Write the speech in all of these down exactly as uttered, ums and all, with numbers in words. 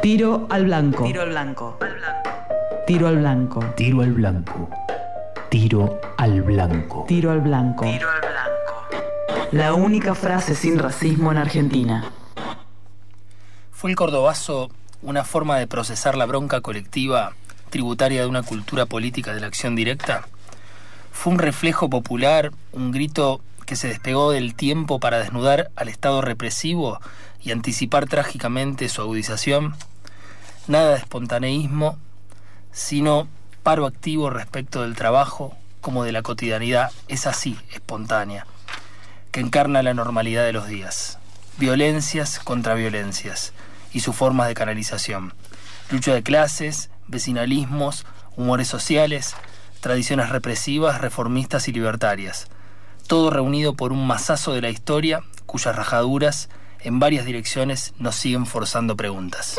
Tiro al blanco. Tiro al blanco. Tiro al blanco. Tiro al blanco. Tiro al blanco. Tiro al blanco. Tiro al blanco. La única frase sin racismo en Argentina. ¿Fue el cordobazo una forma de procesar la bronca colectiva tributaria de una cultura política de la acción directa? ¿Fue un reflejo popular, un grito que se despegó del tiempo para desnudar al Estado represivo y anticipar trágicamente su agudización? Nada de espontaneísmo, sino paro activo respecto del trabajo como de la cotidianidad, es así, espontánea, que encarna la normalidad de los días. Violencias contra violencias y sus formas de canalización. Lucha de clases, vecinalismos, humores sociales, tradiciones represivas, reformistas y libertarias. Todo reunido por un mazazo de la historia, cuyas rajaduras, en varias direcciones, nos siguen forzando preguntas.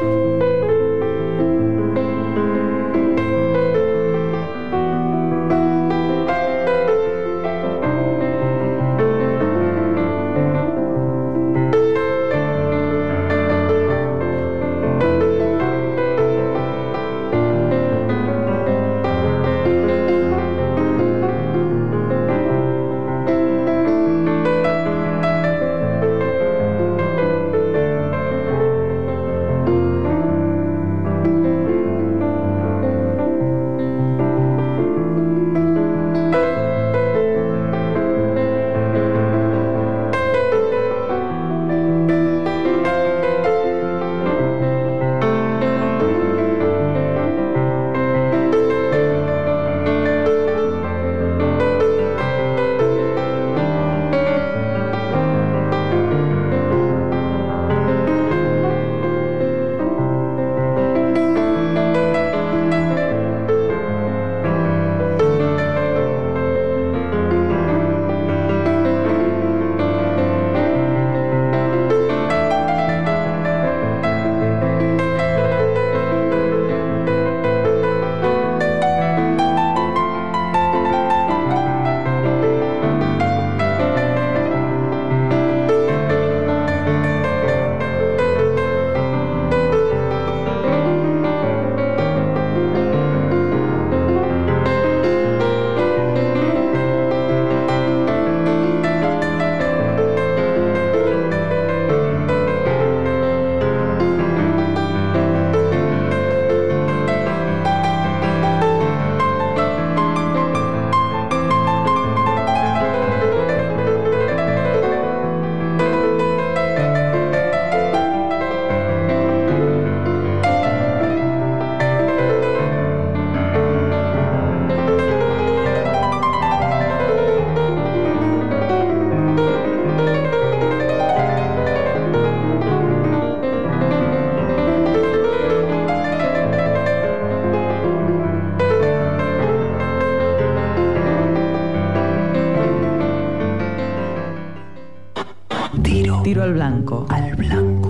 Tiro al blanco. Al blanco.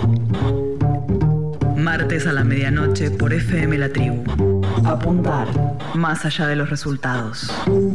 Martes a la medianoche por F M La Tribu. Apuntar. Más allá de los resultados.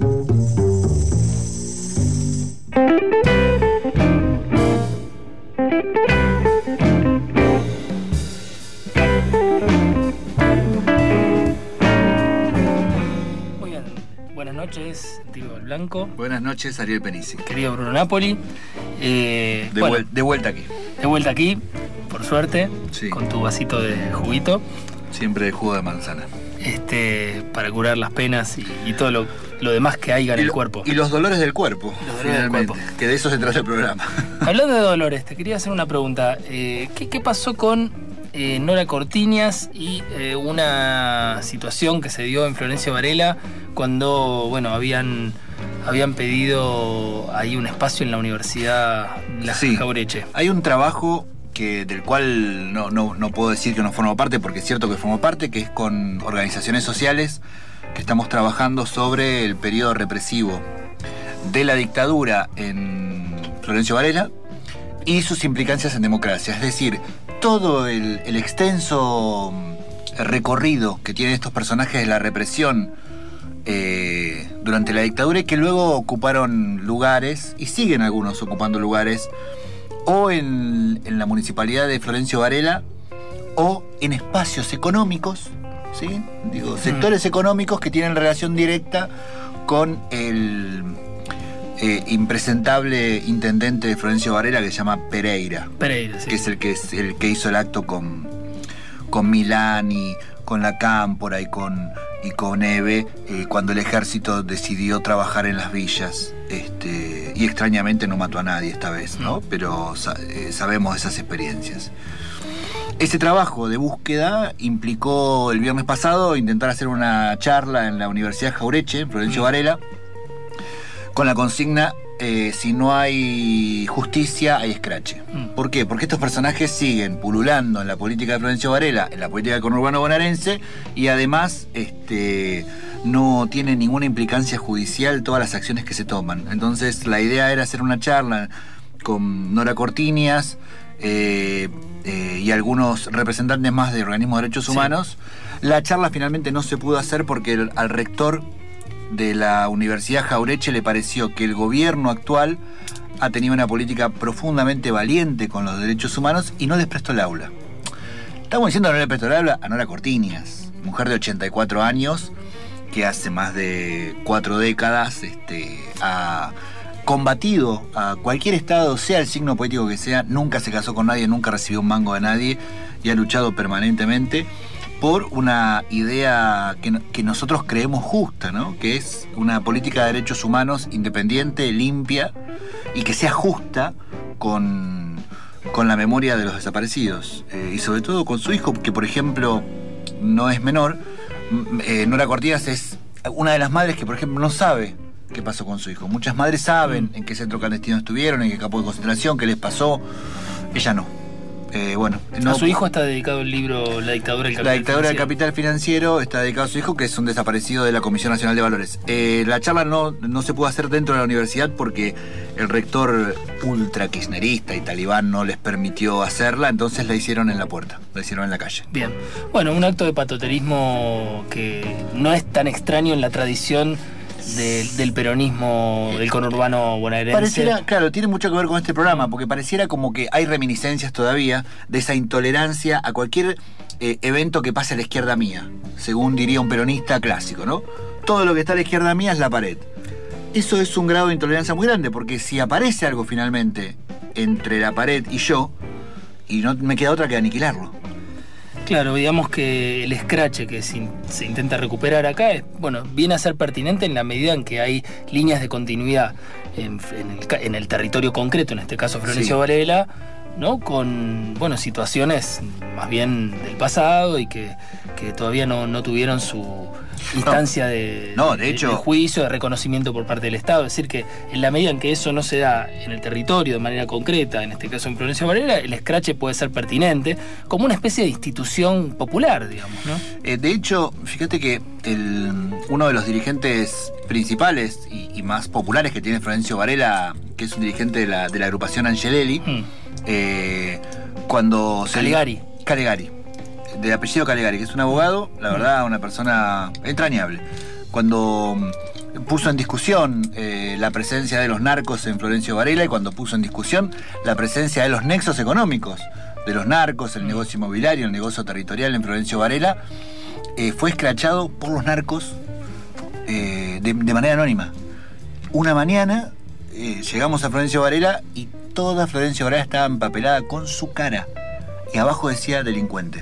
Muy bien, buenas noches, Tiro al blanco. Buenas noches, Ariel Penisi. Querido Bruno Napoli. Eh, De, bueno, vuel- de vuelta aquí. de vuelta aquí, por suerte, Sí. con tu vasito de juguito, Siempre de jugo de manzana. este, para curar las penas y, y todo lo, lo demás que haya en Y el lo- cuerpo. Y los dolores del cuerpo, Los dolores del finalmente. cuerpo. Que de eso se trata el programa. Hablando de dolores, te quería hacer una pregunta. Eh, ¿qué, qué pasó con eh, Nora Cortiñas y eh, una situación que se dio en Florencio Varela cuando, bueno, habían, habían pedido ahí un espacio en la Universidad La Sí. Jaureche? Hay un trabajo que, del cual no, no, no puedo decir que no formo parte, porque es cierto que formo parte, que es con organizaciones sociales que estamos trabajando sobre el periodo represivo de la dictadura en Florencio Varela y sus implicancias en democracia. Es decir, todo el, el extenso recorrido que tienen estos personajes de la represión eh, durante la dictadura y que luego ocuparon lugares, y siguen algunos ocupando lugares, o en, en la municipalidad de Florencio Varela o en espacios económicos, ¿sí? Digo, sectores económicos que tienen relación directa con el eh, impresentable intendente de Florencio Varela, que se llama Pereira. Pereira, sí. Que es el que, es el que hizo el acto con, con Milani, con la Cámpora y con, y con Eve, eh, cuando el ejército decidió trabajar en las villas. Este, y extrañamente no mató a nadie esta vez, ¿no? Pero eh, sabemos esas experiencias. Ese trabajo de búsqueda implicó el viernes pasado intentar hacer una charla en la Universidad Jauretche, en Florencio Varela, con la consigna eh, si no hay justicia, hay escrache. ¿Por qué? Porque estos personajes siguen pululando en la política de Florencio Varela, en la política del conurbano bonaerense, y además este, no tienen ninguna implicancia judicial todas las acciones que se toman. Entonces la idea era hacer una charla con Nora Cortiñas, Eh, eh, y algunos representantes más de organismos de derechos humanos. Sí. La charla finalmente no se pudo hacer porque el, al rector de la Universidad Jauretche le pareció que el gobierno actual ha tenido una política profundamente valiente con los derechos humanos y no les prestó el aula. Estamos diciendo que no le prestó el aula a Nora Cortiñas, mujer de ochenta y cuatro años, que hace más de cuatro décadas este, ha combatido a cualquier estado, sea el signo político que sea, nunca se casó con nadie, nunca recibió un mango de nadie y ha luchado permanentemente por una idea que, que nosotros creemos justa, ¿no? Que es una política de derechos humanos independiente, limpia y que sea justa con, con la memoria de los desaparecidos, eh, y sobre todo con su hijo, que por ejemplo no es menor. eh, Nora Cortiñas es una de las madres que por ejemplo no sabe qué pasó con su hijo. Muchas madres saben en qué centro clandestino estuvieron, en qué campo de concentración, qué les pasó. Ella no. Eh, bueno, no, a su hijo está dedicado el libro La dictadura del capital La dictadura financiero. del capital financiero está dedicado a su hijo, que es un desaparecido de la Comisión Nacional de Valores. Eh, la charla no, no se pudo hacer dentro de la universidad porque el rector ultra kirchnerista y talibán no les permitió hacerla, entonces la hicieron en la puerta, la hicieron en la calle. Bien. Bueno, un acto de patoterismo que no es tan extraño en la tradición De, del peronismo del conurbano bonaerense. Pareciera, claro, tiene mucho que ver con este programa, porque pareciera como que hay reminiscencias todavía de esa intolerancia a cualquier eh, evento que pase a la izquierda mía, según diría un peronista clásico, ¿no? Todo lo que está a la izquierda mía es la pared. Eso es un grado de intolerancia muy grande, porque si aparece algo finalmente entre la pared y yo, y no me queda otra que aniquilarlo. Claro, digamos que el escrache que se, in, se intenta recuperar acá es, bueno, viene a ser pertinente en la medida en que hay líneas de continuidad en, en, el, en el territorio concreto, en este caso Florencio sí. Varela, ¿no? Con, bueno, situaciones más bien del pasado y que, que todavía no, no tuvieron su instancia no, de, no, de, de, hecho, de juicio, de reconocimiento por parte del Estado. Es decir, que en la medida en que eso no se da en el territorio de manera concreta, en este caso en Florencio Varela, el escrache puede ser pertinente como una especie de institución popular, digamos, ¿no? Eh, de hecho, fíjate que el, uno de los dirigentes principales y, y más populares que tiene Florencio Varela, que es un dirigente de la, de la agrupación Angelelli, mm. eh, cuando... Calegari. Se, Calegari. De apellido Calegari, que es un abogado, la verdad, una persona entrañable. Cuando puso en discusión eh, la presencia de los narcos en Florencio Varela y cuando puso en discusión la presencia de los nexos económicos de los narcos, el negocio inmobiliario, el negocio territorial en Florencio Varela, eh, fue escrachado por los narcos eh, de, de manera anónima. Una mañana eh, llegamos a Florencio Varela y toda Florencio Varela estaba empapelada con su cara y abajo decía delincuente.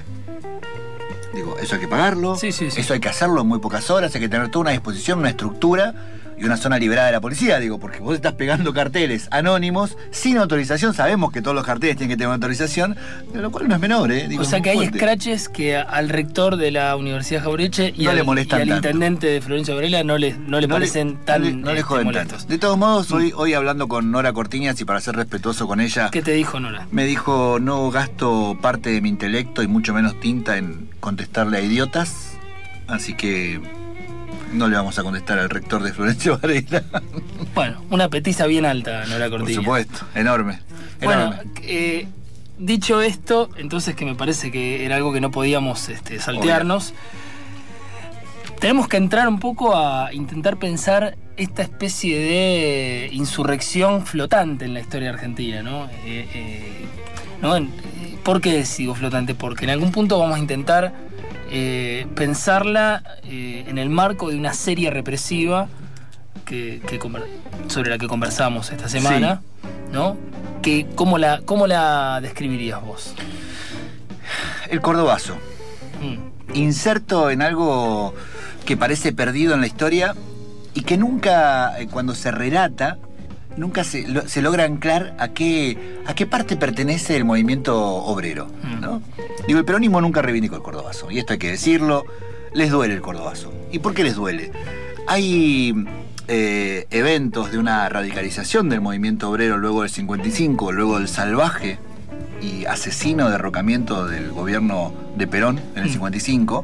Digo, eso hay que pagarlo, sí, sí, sí. Eso hay que hacerlo en muy pocas horas, hay que tener toda una disposición, una estructura y una zona liberada de la policía, digo, porque vos estás pegando carteles anónimos sin autorización. Sabemos que todos los carteles tienen que tener autorización, de lo cual no es menor, ¿eh? Digo, o sea que hay fuerte. Escraches que al rector de la Universidad Jauretche y, no al, le y al tanto. intendente de Florencio Varela no le, no le no parecen le, tan no le, no le este, joden molestos. Tanto. De todos modos, hoy, hoy hablando con Nora Cortiñas y para ser respetuoso con ella... ¿Qué te dijo Nora? Me dijo, no gasto parte de mi intelecto y mucho menos tinta en contestarle a idiotas, así que... no le vamos a contestar al rector de Florencio Varela. Bueno, una petiza bien alta, Nora Cortiñas. Por supuesto, enorme. Bueno, enorme. Eh, dicho esto, entonces que me parece que era algo que no podíamos este, saltearnos, Obvio. Tenemos que entrar un poco a intentar pensar esta especie de insurrección flotante en la historia argentina, ¿no? Eh, eh, ¿no? ¿Por qué digo flotante? Porque en algún punto vamos a intentar eh, pensarla eh, en el marco de una serie represiva que, que sobre la que conversamos esta semana, sí. ¿No? Que, ¿cómo, la, ¿Cómo la describirías vos? El cordobazo. Mm. Inserto en algo que parece perdido en la historia y que nunca, cuando se relata, nunca se, lo, se logra anclar a qué, a qué parte pertenece el movimiento obrero, ¿no? Digo, el peronismo nunca reivindicó el cordobazo, y esto hay que decirlo, les duele el cordobazo. ¿Y por qué les duele? Hay eh, eventos de una radicalización del movimiento obrero luego del cincuenta y cinco, luego del salvaje y asesino derrocamiento del gobierno de Perón en el cincuenta y cinco,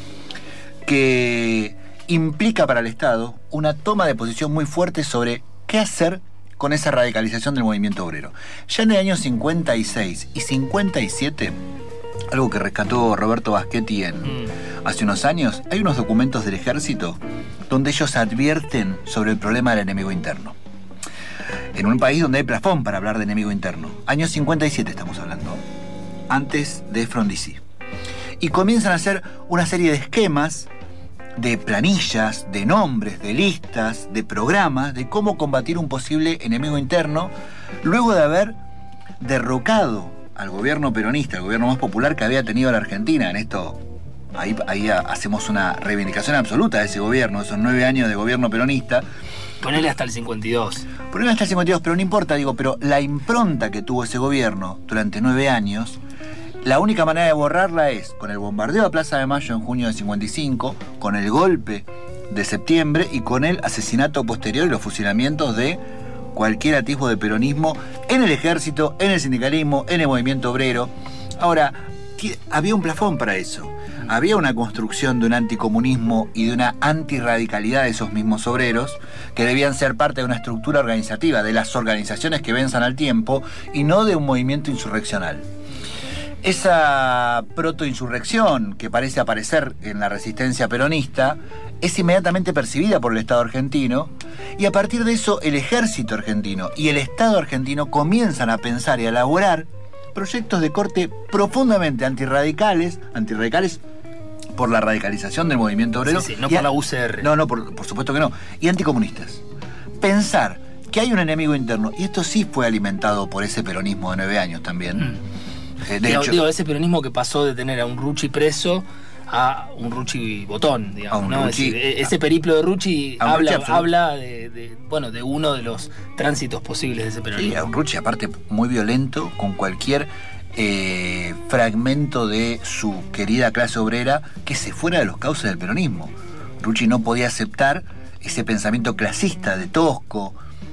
que implica para el Estado una toma de posición muy fuerte sobre qué hacer con esa radicalización del movimiento obrero. Ya en el año cincuenta y seis y cincuenta y siete, algo que rescató Roberto Baschetti en, mm. hace unos años, hay unos documentos del ejército donde ellos advierten sobre el problema del enemigo interno. En un país donde hay plafón para hablar de enemigo interno. Año cincuenta y siete estamos hablando, antes de Frondizi. Y comienzan a hacer una serie de esquemas, de planillas, de nombres, de listas, de programas, de cómo combatir un posible enemigo interno, luego de haber derrocado al gobierno peronista, el gobierno más popular que había tenido la Argentina. En esto, ahí, ahí hacemos una reivindicación absoluta de ese gobierno, esos nueve años de gobierno peronista. Ponele hasta el cincuenta y dos. Ponele hasta el cincuenta y dos, pero no importa, digo, pero la impronta que tuvo ese gobierno durante nueve años, la única manera de borrarla es con el bombardeo a Plaza de Mayo en junio del cincuenta y cinco, con el golpe de septiembre y con el asesinato posterior y los fusilamientos de cualquier atisbo de peronismo en el ejército, en el sindicalismo, en el movimiento obrero. Ahora, había un plafón para eso. Había una construcción de un anticomunismo y de una antirradicalidad de esos mismos obreros que debían ser parte de una estructura organizativa, de las organizaciones que venzan al tiempo y no de un movimiento insurreccional. Esa protoinsurrección que parece aparecer en la resistencia peronista es inmediatamente percibida por el Estado argentino, y a partir de eso el ejército argentino y el Estado argentino comienzan a pensar y a elaborar proyectos de corte profundamente antirradicales, antirradicales por la radicalización del movimiento obrero. Sí, sí, no por a, la U C R. No, no, por, por supuesto que no. Y anticomunistas. Pensar que hay un enemigo interno, y esto sí fue alimentado por ese peronismo de nueve años también. Mm. Eh, de digo, hecho, digo, ese peronismo que pasó de tener a un Rucci preso a un Rucci botón, digamos, ¿no? Rucci, es decir, ese periplo de Rucci habla, Rucci habla de, de, bueno, de uno de los tránsitos posibles de ese peronismo. Sí, a un Rucci aparte muy violento con cualquier eh, fragmento de su querida clase obrera que se fuera de los cauces del peronismo. Rucci no podía aceptar ese pensamiento clasista de Tosco,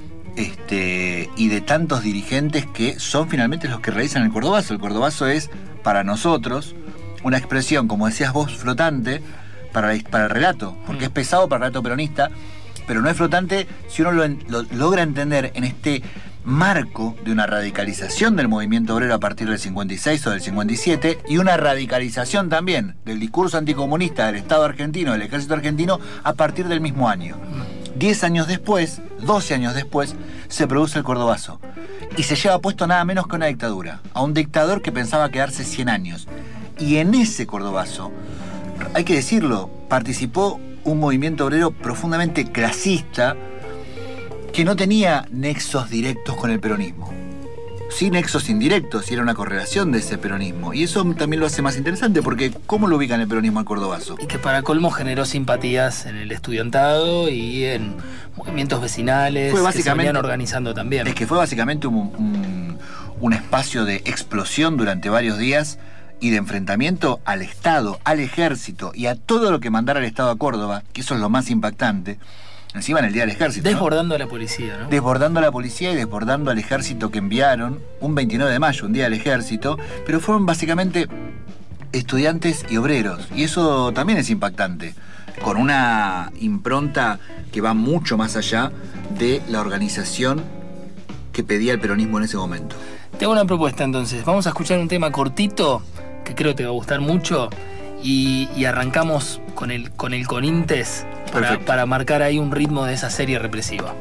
Este, y de tantos dirigentes que son finalmente los que realizan el cordobazo. El cordobazo es, para nosotros, una expresión, como decías vos, flotante para, para el relato, porque mm. es pesado para el relato peronista, pero no es flotante si uno lo, lo logra entender en este marco de una radicalización del movimiento obrero a partir del cincuenta y seis o del cincuenta y siete, y una radicalización también del discurso anticomunista del Estado argentino, del ejército argentino, a partir del mismo año. Diez años después, doce años después, se produce el cordobazo. Y se lleva puesto nada menos que una dictadura. A un dictador que pensaba quedarse cien años. Y en ese cordobazo, hay que decirlo, participó un movimiento obrero profundamente clasista que no tenía nexos directos con el peronismo. Sí, nexos indirectos, y era una correlación de ese peronismo. Y eso también lo hace más interesante, porque ¿cómo lo ubican el peronismo al cordobazo? Y que para colmo generó simpatías en el estudiantado y en movimientos vecinales fue básicamente, que se venían organizando también. Es que fue básicamente un, un, un espacio de explosión durante varios días y de enfrentamiento al Estado, al ejército y a todo lo que mandara el Estado a Córdoba, que eso es lo más impactante. Encima en el Día del Ejército, desbordando ¿no? a la policía, ¿no? Desbordando a la policía y desbordando al ejército que enviaron un veintinueve de mayo, un Día del Ejército, pero fueron básicamente estudiantes y obreros, y eso también es impactante, con una impronta que va mucho más allá de la organización que pedía el peronismo en ese momento. Te hago una propuesta entonces, vamos a escuchar un tema cortito, que creo te va a gustar mucho, y, y arrancamos con el, con el Conintes para, para marcar ahí un ritmo de esa serie represiva.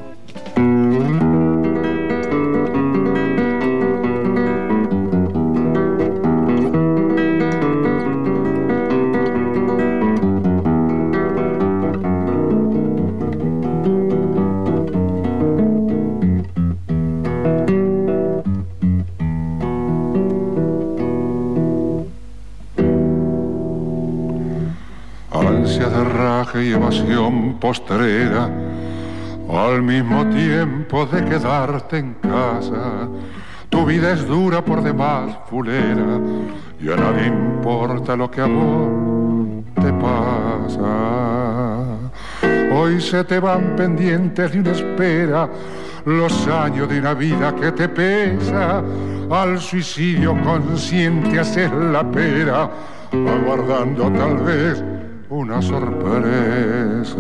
ansia de raje y evasión postrera, al mismo tiempo de quedarte en casa. Tu vida es dura por demás, fulera, y a nadie importa lo que a vos te pasa. Hoy se te van pendientes de una espera los años de una vida que te pesa. Al suicidio consciente haces la pera, aguardando tal vez una sorpresa.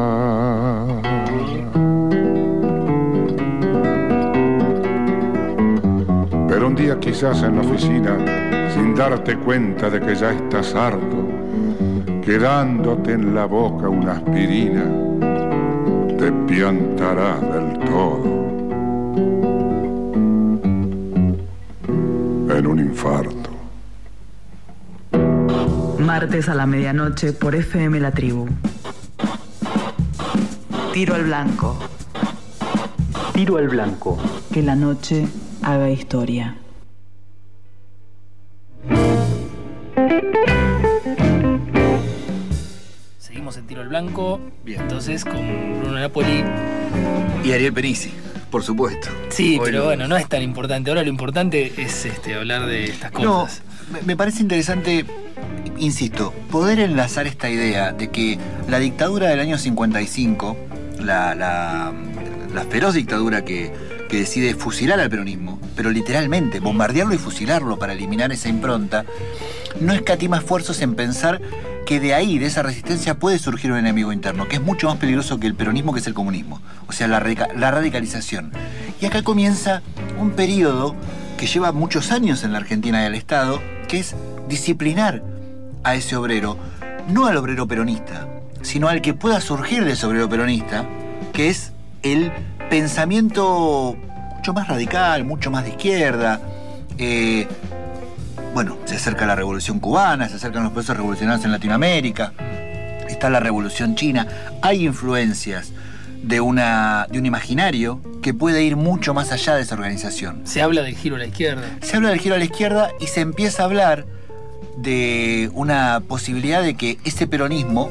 Pero un día quizás en la oficina, sin darte cuenta de que ya estás harto, quedándote en la boca una aspirina, te piantarás del todo en un infarto. Martes a la medianoche por F M La Tribu. Tiro al blanco. Tiro al blanco. Que la noche haga historia. Seguimos en Tiro al Blanco. Bien. Entonces con Bruno Napoli. Y Ariel Penisi, por supuesto. Sí, Hoy pero lo- bueno, no es tan importante. Ahora lo importante es este, hablar de estas No, cosas. me- me parece interesante, insisto, poder enlazar esta idea de que la dictadura del año cincuenta y cinco, la, la, la feroz dictadura que, que decide fusilar al peronismo, pero literalmente bombardearlo y fusilarlo para eliminar esa impronta, no escatima esfuerzos en pensar que de ahí, de esa resistencia, puede surgir un enemigo interno, que es mucho más peligroso que el peronismo, que es el comunismo. O sea, la, radica- la radicalización. Y acá comienza un periodo que lleva muchos años en la Argentina y al Estado, que es disciplinar a ese obrero, no al obrero peronista, sino al que pueda surgir de ese obrero peronista, que es el pensamiento mucho más radical, mucho más de izquierda. Eh, bueno, se acerca la Revolución Cubana, se acercan los procesos revolucionarios en Latinoamérica, está la Revolución China, hay influencias de, una, de un imaginario que puede ir mucho más allá de esa organización. Se habla del giro a la izquierda. Se habla del giro a la izquierda y se empieza a hablar de una posibilidad de que ese peronismo,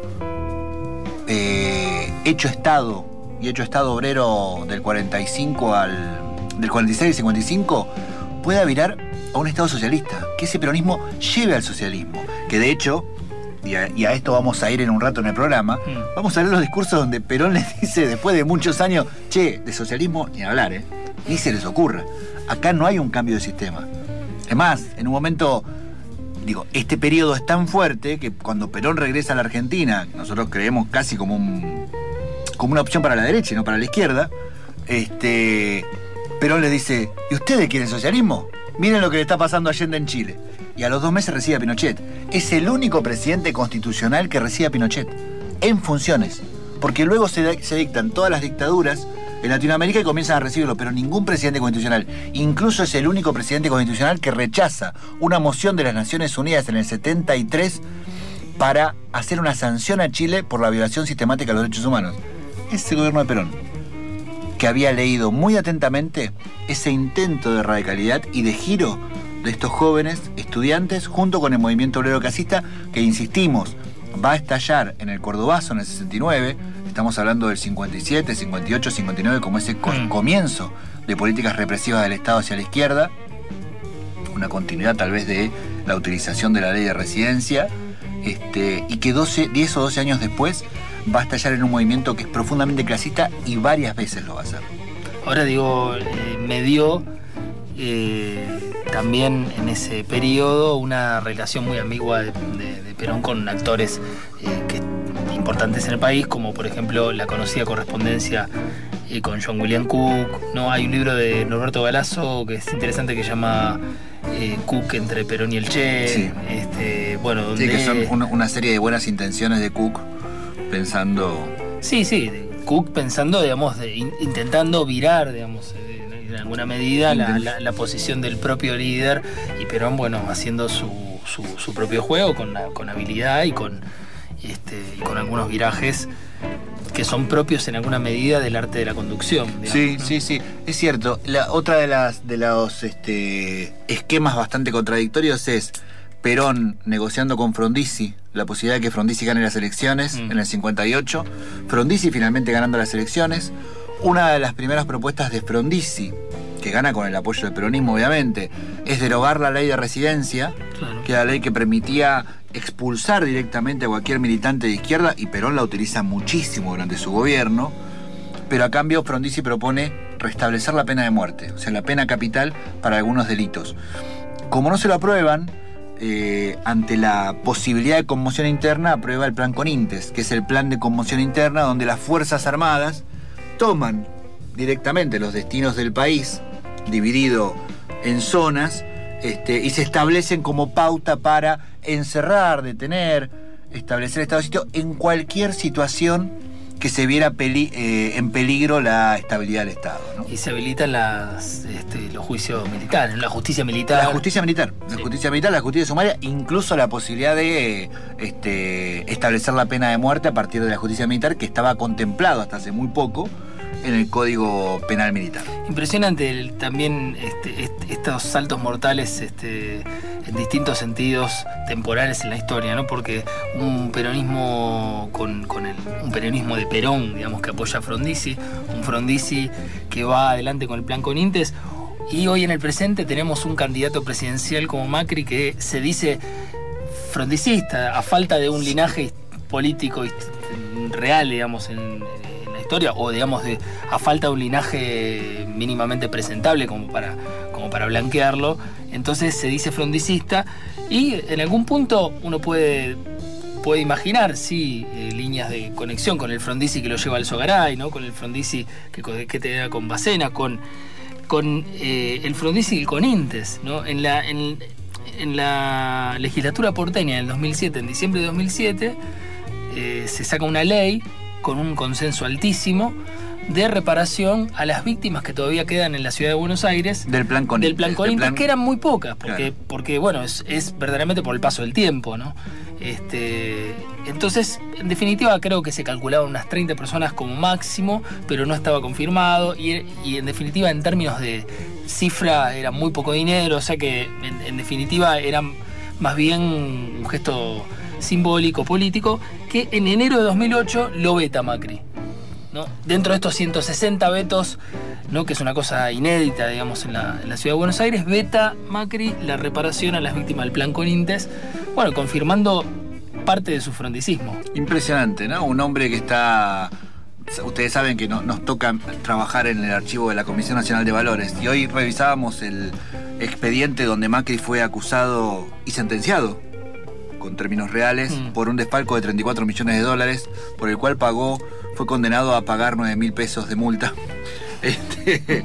eh, hecho Estado y hecho Estado obrero del cuarenta y cinco al del cuarenta y seis al cincuenta y cinco, pueda virar a un Estado socialista, que ese peronismo lleve al socialismo, que de hecho, y a, y a esto vamos a ir en un rato en el programa, Mm. vamos a ver los discursos donde Perón les dice después de muchos años, che, de socialismo ni hablar, ¿eh? Ni se les ocurra. Acá no hay un cambio de sistema. Es más, en un momento, digo, este periodo es tan fuerte que cuando Perón regresa a la Argentina, nosotros creemos casi como un como una opción para la derecha y no para la izquierda, este, Perón les dice, ¿y ustedes quieren socialismo? Miren lo que le está pasando a Allende en Chile. Y a los dos meses recibe a Pinochet. Es el único presidente constitucional que recibe a Pinochet, en funciones. Porque luego se, se dictan todas las dictaduras en Latinoamérica y comienzan a recibirlo, pero ningún presidente constitucional. Incluso es el único presidente constitucional que rechaza una moción de las Naciones Unidas en el setenta y tres para hacer una sanción a Chile por la violación sistemática de los derechos humanos. Es el gobierno de Perón, que había leído muy atentamente ese intento de radicalidad y de giro de estos jóvenes estudiantes junto con el movimiento obrero clasista, que, insistimos, va a estallar en el Cordobazo en el sesenta y nueve. Estamos hablando del cincuenta y siete, cincuenta y ocho, cincuenta y nueve como ese co- Mm. comienzo de políticas represivas del Estado hacia la izquierda, una continuidad tal vez de la utilización de la ley de residencia, este, y que doce, diez o doce años después va a estallar en un movimiento que es profundamente clasista y varias veces lo va a hacer. Ahora digo, eh, me dio eh, también en ese periodo una relación muy ambigua de, de- de Perón con actores eh, que, importantes en el país, como por ejemplo la conocida correspondencia eh, con John William Cook, ¿no? Hay un libro de Norberto Galazo que es interesante que se llama eh, Cook entre Perón y el Che. Sí. Este, bueno, donde... Sí, que son una, una serie de buenas intenciones de Cook pensando... Sí, sí, de Cook pensando, digamos, de, in- intentando virar, digamos, eh, en alguna medida la, la- la posición del propio líder, y Perón, bueno, haciendo su, su, su propio juego con, la- con habilidad y con, este, y con algunos virajes que son propios en alguna medida del arte de la conducción. Digamos, Sí, ¿no? sí, sí, es cierto. La, otra de las de los este, esquemas bastante contradictorios es Perón negociando con Frondizi la posibilidad de que Frondizi gane las elecciones mm. en el cincuenta y ocho, Frondizi finalmente ganando las elecciones. Una de las primeras propuestas de Frondizi, que gana con el apoyo del peronismo obviamente, es derogar la ley de residencia, claro. que era la ley que permitía expulsar directamente a cualquier militante de izquierda, y Perón la utiliza muchísimo durante su gobierno, pero a cambio Frondizi propone restablecer la pena de muerte, o sea, la pena capital para algunos delitos. Como no se lo aprueban, eh, ante la posibilidad de conmoción interna, aprueba el plan Conintes, que es el plan de conmoción interna donde las Fuerzas Armadas toman directamente los destinos del país, dividido en zonas, este, y se establecen como pauta para encerrar, detener, establecer estado de sitio en cualquier situación que se viera peli, eh, en peligro la estabilidad del Estado, ¿no? Y se habilitan las, este, los juicios militares, la justicia militar. La justicia militar, la sí. justicia militar, la justicia sumaria, incluso la posibilidad de este, establecer la pena de muerte a partir de la justicia militar, que estaba contemplado hasta hace muy poco en el Código Penal Militar. Impresionante el, también este, este, estos saltos mortales este, en distintos sentidos temporales en la historia, ¿no? Porque un peronismo con, con el, un peronismo de Perón, digamos, que apoya a Frondizi, un Frondizi que va adelante con el plan Conintes, y hoy en el presente tenemos un candidato presidencial como Macri que se dice frondicista, a falta de un linaje político real, digamos, en historia, o digamos de, a falta de un linaje mínimamente presentable como para, como para blanquearlo, entonces se dice frondicista, y en algún punto uno puede, puede imaginar, sí, eh, líneas de conexión con el Frondizi que lo lleva al Sogaray, ¿no? Con el Frondizi que, que te da con Bacena, con, con eh, el Frondizi y el Conintes, ¿no? En la, en, en la legislatura porteña del dos mil siete, en diciembre de dos mil siete, eh, se saca una ley con un consenso altísimo de reparación a las víctimas que todavía quedan en la ciudad de Buenos Aires del plan Conintes, del plan Conintes plan... que eran muy pocas, porque, claro. porque bueno, es, es verdaderamente por el paso del tiempo, ¿no? Este, entonces, en definitiva, creo que se calculaban unas treinta personas como máximo, pero no estaba confirmado, y, y en definitiva, en términos de cifra, era muy poco dinero, o sea que en, en definitiva era más bien un gesto simbólico, político, que en enero de dos mil ocho lo veta Macri, ¿no? Dentro de estos ciento sesenta vetos, ¿no? Que es una cosa inédita, digamos, en la, en la ciudad de Buenos Aires, veta Macri la reparación a las víctimas del plan Conintes, bueno, confirmando parte de su frondicismo. Impresionante, ¿no? Un hombre que está... Ustedes saben que no, nos toca trabajar en el archivo de la Comisión Nacional de Valores, y hoy revisábamos el expediente donde Macri fue acusado y sentenciado con términos reales, mm. por un desfalco de treinta y cuatro millones de dólares, por el cual pagó, fue condenado a pagar nueve mil pesos de multa. Este,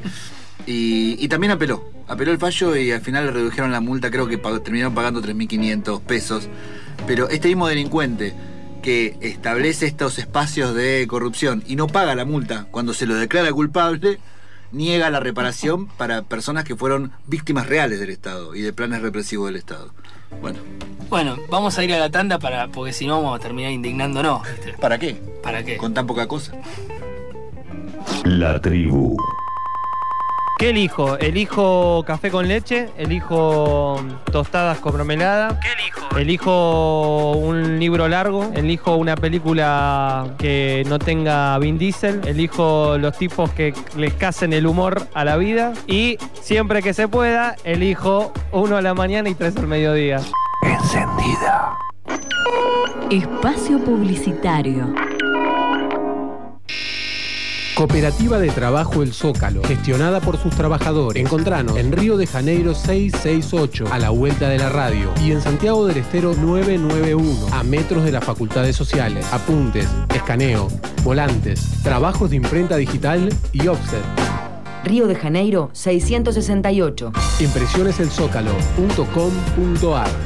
y, y también apeló, apeló el fallo, y al final le redujeron la multa, creo que pag- terminaron pagando tres mil quinientos pesos. Pero este mismo delincuente que establece estos espacios de corrupción y no paga la multa cuando se lo declara culpable, niega la reparación para personas que fueron víctimas reales del Estado y de planes represivos del Estado. Bueno. Bueno, vamos a ir a la tanda para, porque si no vamos a terminar indignándonos, ¿viste? ¿Para qué? ¿Para qué? Con tan poca cosa. La tribu. ¿Qué elijo? ¿Elijo café con leche? ¿Elijo tostadas con mermelada? ¿Qué elijo? ¿Elijo un libro largo? ¿Elijo una película que no tenga Vin Diesel? ¿Elijo los tipos que les casen el humor a la vida? Y siempre que se pueda, elijo uno a la mañana y tres al mediodía. Encendida. Espacio publicitario. Cooperativa de Trabajo El Zócalo, gestionada por sus trabajadores. Encontranos en Río de Janeiro seiscientos sesenta y ocho, a la vuelta de la radio, y en Santiago del Estero novecientos noventa y uno, a metros de las facultades sociales. Apuntes, escaneo, volantes, trabajos de imprenta digital y offset. Río de Janeiro seiscientos sesenta y ocho. Impresiones el zócalo punto com punto ar.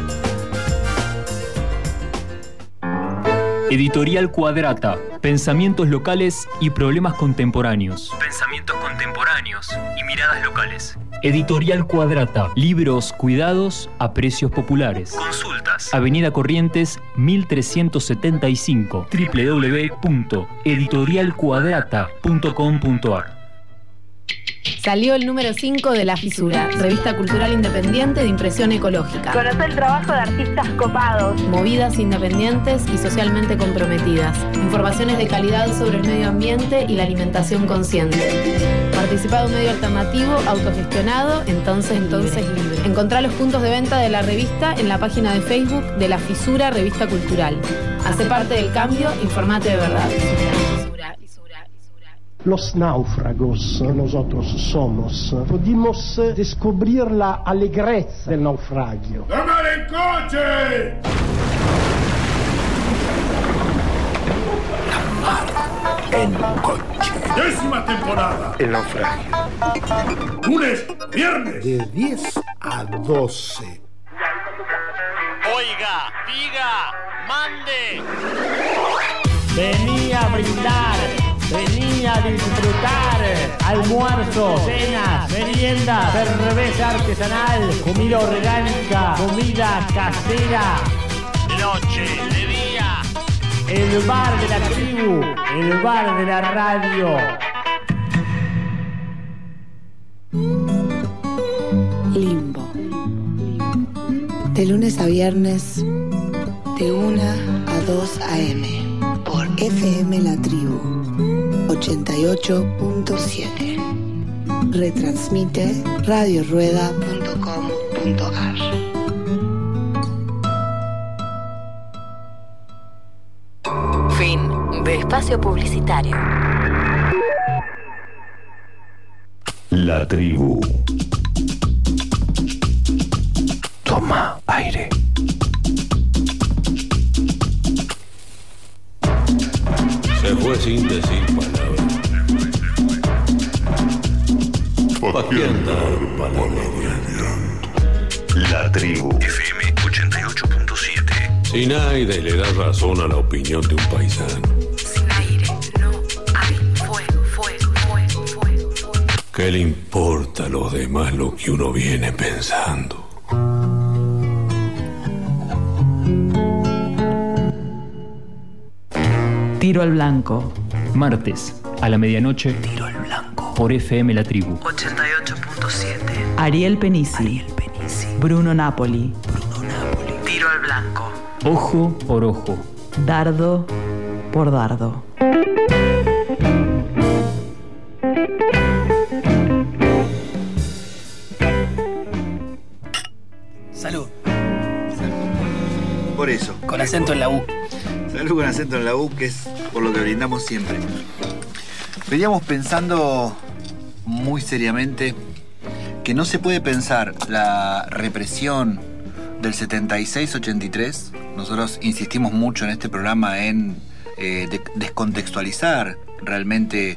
Editorial Cuadrata. Pensamientos locales y problemas contemporáneos. Pensamientos contemporáneos y miradas locales. Editorial Cuadrata. Libros cuidados a precios populares. Consultas. Avenida Corrientes mil trescientos setenta y cinco. doble u doble u doble u punto editorial cuadrata punto com punto ar. Salió el número cinco de La Fisura, revista cultural independiente de impresión ecológica. Conocer el trabajo de artistas copados. Movidas independientes y socialmente comprometidas. Informaciones de calidad sobre el medio ambiente y la alimentación consciente. Participa de un medio alternativo, autogestionado, entonces, entonces libre. Encontrá los puntos de venta de la revista en la página de Facebook de La Fisura, revista cultural. Hace parte del cambio, informate de verdad. Los náufragos que nosotros somos, pudimos descubrir la alegreza del naufragio. ¡La mar en coche! La mar en coche. Décima temporada. El naufragio. Lunes, viernes. De diez a doce. Oiga, diga, mande. Venía a brindar. Venía a disfrutar, almuerzo, cenas, meriendas, cerveza artesanal, comida orgánica, comida casera. De noche, de día. El bar de la tribu, el bar de la radio. Limbo. De lunes a viernes, de una a dos a eme, por F M La Tribu. ochenta y ocho punto siete. Retransmite radio rueda punto com punto a r. Fin de espacio publicitario. La Tribu. Toma aire. Se fue sin decir palabras. ¿Para qué andar palabreando? La Tribu. F M ochenta y ocho punto siete. Sinaire le da razón a la opinión de un paisano. Sin aire no hay fuego, fuego, fuego, fuego, fuego. ¿Qué le importa a los demás lo que uno viene pensando? Tiro al blanco. Martes, a la medianoche. Tiro al blanco. Por F M La Tribu. ochenta y ocho punto siete. Ariel Penisi. Ariel Penisi. Bruno Napoli. Bruno Napoli. Tiro al blanco. Ojo por ojo. Dardo por dardo. Salud. Salud. Por eso. Con acento en la U. Salud con acento en la U, que es por lo que brindamos siempre. Veníamos pensando muy seriamente que no se puede pensar la represión del setenta y seis ochenta y tres. Nosotros insistimos mucho en este programa en eh, de- descontextualizar realmente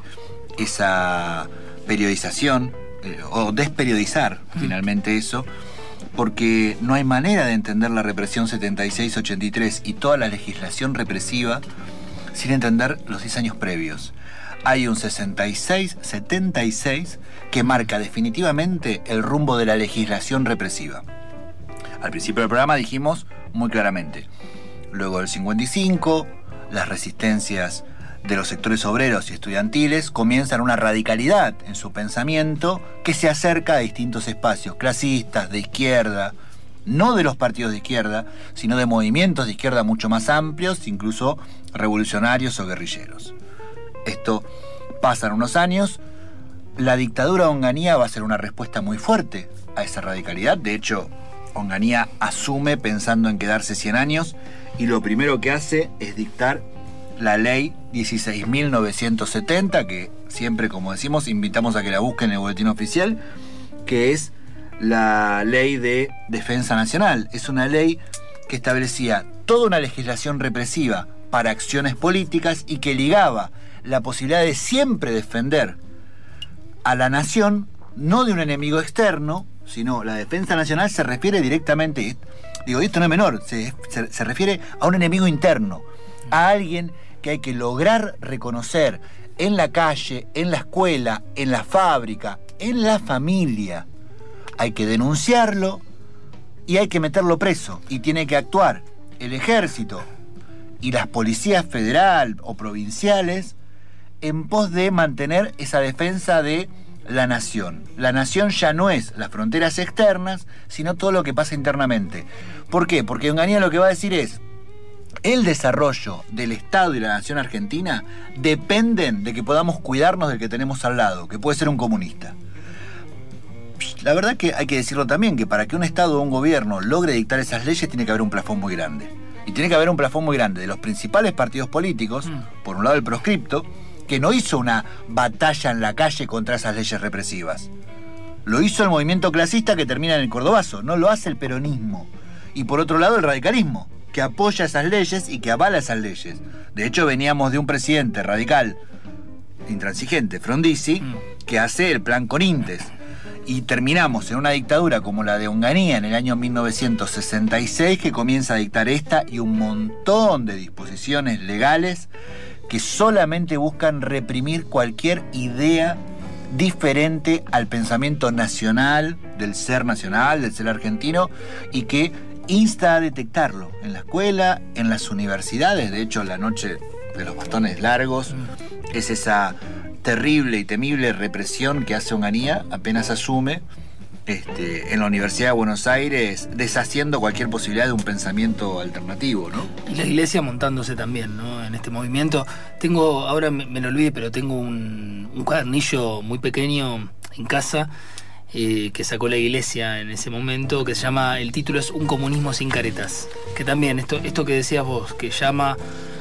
esa periodización eh, o desperiodizar finalmente eso, porque no hay manera de entender la represión setenta y seis ochenta y tres y toda la legislación represiva sin entender los diez años previos. Hay un sesenta y seis setenta y seis que marca definitivamente el rumbo de la legislación represiva. Al principio del programa dijimos muy claramente, luego del cincuenta y cinco, las resistencias de los sectores obreros y estudiantiles comienzan una radicalidad en su pensamiento que se acerca a distintos espacios clasistas, de izquierda, no de los partidos de izquierda, sino de movimientos de izquierda mucho más amplios, incluso revolucionarios o guerrilleros. Esto pasan unos años, la dictadura de Onganía va a ser una respuesta muy fuerte a esa radicalidad. De hecho, Onganía asume pensando en quedarse cien años y lo primero que hace es dictar la ley dieciséis mil novecientos setenta, que siempre, como decimos, invitamos a que la busquen en el boletín oficial, que es la ley de defensa nacional. Es una ley que establecía toda una legislación represiva para acciones políticas y que ligaba la posibilidad de siempre defender a la nación, no de un enemigo externo, sino la defensa nacional se refiere directamente, digo, esto no es menor, se, se, se refiere a un enemigo interno, a alguien que hay que lograr reconocer en la calle, en la escuela, en la fábrica, en la familia. Hay que denunciarlo y hay que meterlo preso, y tiene que actuar el ejército y las policías federal o provinciales en pos de mantener esa defensa de la nación. La nación ya no es las fronteras externas, sino todo lo que pasa internamente. ¿Por qué? Porque Onganía lo que va a decir es: el desarrollo del Estado y la nación argentina dependen de que podamos cuidarnos del que tenemos al lado, que puede ser un comunista. La verdad que hay que decirlo también, que para que un Estado o un gobierno logre dictar esas leyes tiene que haber un plafón muy grande. Y tiene que haber un plafón muy grande de los principales partidos políticos, mm. por un lado el proscripto, que no hizo una batalla en la calle contra esas leyes represivas. Lo hizo el movimiento clasista que termina en el Cordobazo, no lo hace el peronismo. Y por otro lado el radicalismo, que apoya esas leyes y que avala esas leyes. De hecho veníamos de un presidente radical, intransigente, Frondizi, mm. que hace el plan Conintes. Y terminamos en una dictadura como la de Onganía en el año mil novecientos sesenta y seis, que comienza a dictar esta y un montón de disposiciones legales que solamente buscan reprimir cualquier idea diferente al pensamiento nacional, del ser nacional, del ser argentino, y que insta a detectarlo en la escuela, en las universidades. De hecho, la noche de los bastones largos es esa terrible y temible represión que hace Onganía apenas asume este, en la Universidad de Buenos Aires, deshaciendo cualquier posibilidad de un pensamiento alternativo, ¿no? Y la iglesia montándose también, ¿no? En este movimiento. Tengo, ahora me, me lo olvidé, pero tengo un, un cuadernillo muy pequeño en casa eh, que sacó la iglesia en ese momento, que se llama, el título es Un comunismo sin caretas. Que también, esto, esto que decías vos, que llama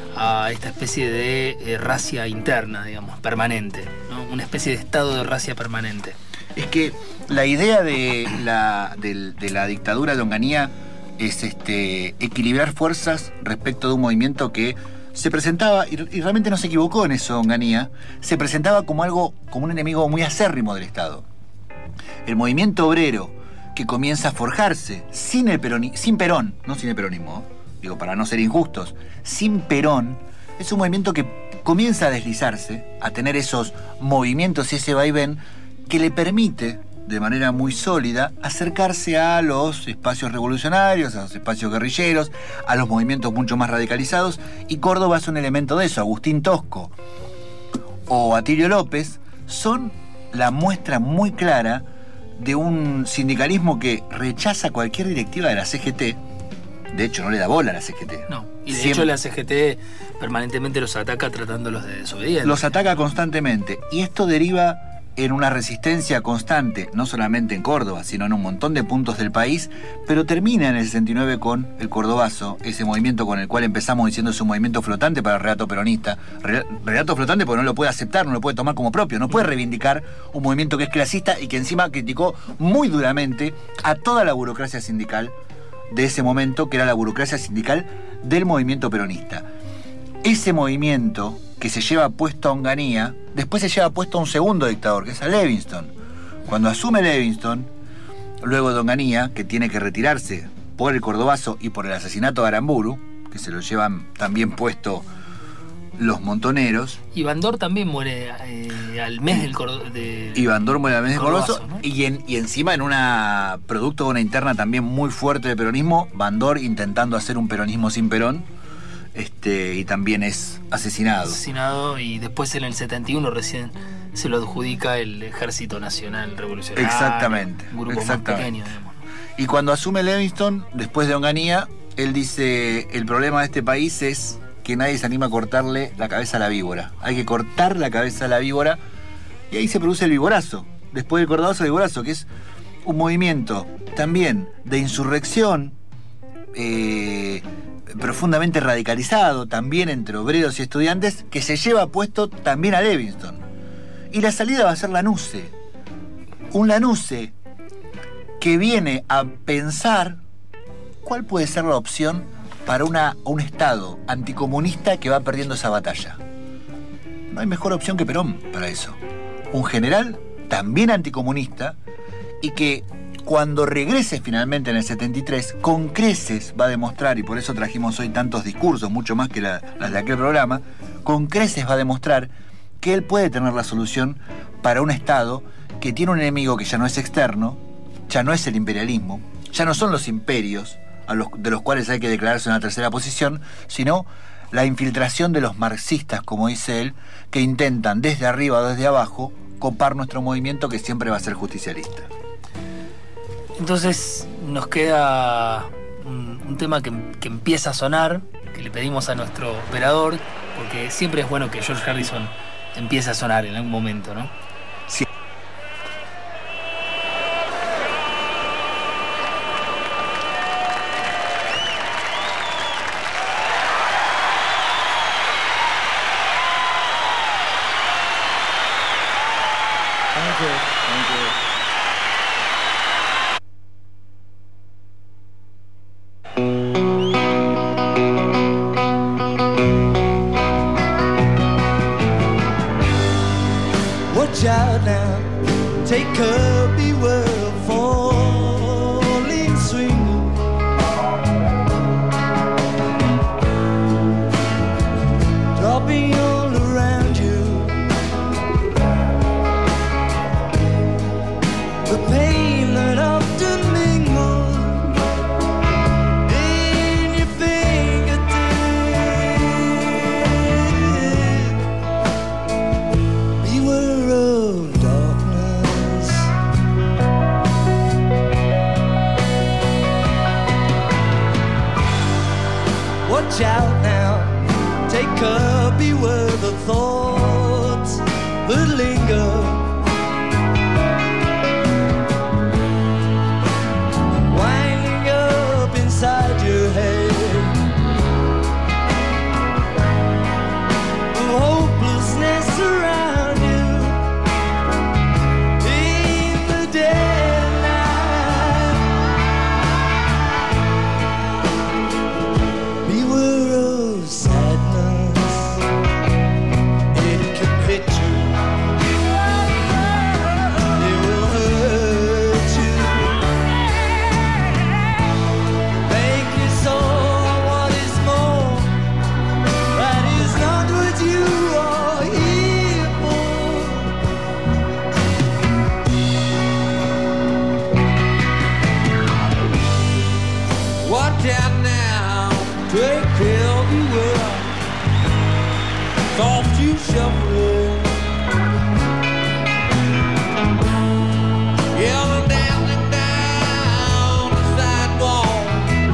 a esta especie de eh, racia interna, digamos, permanente, ¿no? Una especie de estado de racia permanente. Es que la idea de la, de, de la dictadura de Onganía es este, equilibrar fuerzas respecto de un movimiento que se presentaba, y, y realmente no se equivocó en eso Onganía, se presentaba como algo, como un enemigo muy acérrimo del Estado. El movimiento obrero que comienza a forjarse sin el peroni, sin Perón, no sin el peronismo, digo, para no ser injustos, sin Perón, es un movimiento que comienza a deslizarse, a tener esos movimientos y ese vaivén que le permite, de manera muy sólida, acercarse a los espacios revolucionarios, a los espacios guerrilleros, a los movimientos mucho más radicalizados, y Córdoba es un elemento de eso. Agustín Tosco o Atilio López son la muestra muy clara de un sindicalismo que rechaza cualquier directiva de la C G T. De hecho, no le da bola a la C G T. No, y de Siempre. hecho la C G T permanentemente los ataca tratándolos de desobedientes. Los ataca constantemente. Y esto deriva en una resistencia constante, no solamente en Córdoba, sino en un montón de puntos del país, pero termina en el sesenta y nueve con el Cordobazo, ese movimiento con el cual empezamos diciendo es un movimiento flotante para el relato peronista. Re- relato flotante porque no lo puede aceptar, no lo puede tomar como propio, no puede reivindicar un movimiento que es clasista y que encima criticó muy duramente a toda la burocracia sindical de ese momento, que era la burocracia sindical del movimiento peronista. Ese movimiento que se lleva puesto a Onganía, después se lleva puesto a un segundo dictador, que es a Levingston. Cuando asume Levingston, luego de Onganía, que tiene que retirarse por el Cordobazo y por el asesinato de Aramburu, que se lo llevan también puesto los montoneros. Y Bandor también muere eh, al mes del Cordobazo. De... Y Bandor muere al mes del Cordobazo, Cordobazo, ¿no? y, en, y encima en una producto de una interna también muy fuerte de peronismo, Bandor intentando hacer un peronismo sin Perón, este, y también es asesinado. Asesinado, y después en el setenta y uno recién se lo adjudica el Ejército Nacional Revolucionario. Exactamente. Un grupo exactamente. más pequeño, digamos. Y cuando asume Levingston, después de Onganía, él dice, el problema de este país es que nadie se anima a cortarle la cabeza a la víbora. Hay que cortar la cabeza a la víbora, y ahí se produce el Viborazo. Después del Cordobazo, el Viborazo, que es un movimiento también de insurrección, eh, profundamente radicalizado, también entre obreros y estudiantes, que se lleva puesto también a Levingston. Y la salida va a ser Lanuse. Un Lanuse que viene a pensar cuál puede ser la opción para una, un Estado anticomunista que va perdiendo esa batalla. No hay mejor opción que Perón para eso. Un general también anticomunista, y que cuando regrese finalmente en el setenta y tres, con creces va a demostrar, y por eso trajimos hoy tantos discursos, mucho más que la, las de aquel programa, con creces va a demostrar que él puede tener la solución para un Estado que tiene un enemigo que ya no es externo, ya no es el imperialismo, ya no son los imperios a los, de los cuales hay que declararse una tercera posición, sino la infiltración de los marxistas, como dice él, que intentan desde arriba o desde abajo copar nuestro movimiento, que siempre va a ser justicialista. Entonces nos queda un, un tema que, que empieza a sonar, que le pedimos a nuestro operador, porque siempre es bueno que George Harrison empiece a sonar en algún momento, ¿no? Sí. Thank you. Thank you. Watch out now, take her, beware of falling swing. Dropping all around you, the pain that often mingles in your fingertips. Beware of darkness. Watch out now, take her, beware the thoughts that linger. Winding up inside your head, the hopelessness around you in the dead night. Beware of sadness, it can hit you, it will hurt you, make you so. What is more, that is not what you are here for. Watch out now, take care, beware, soft you shuffle. Yelling down and down the sidewalk.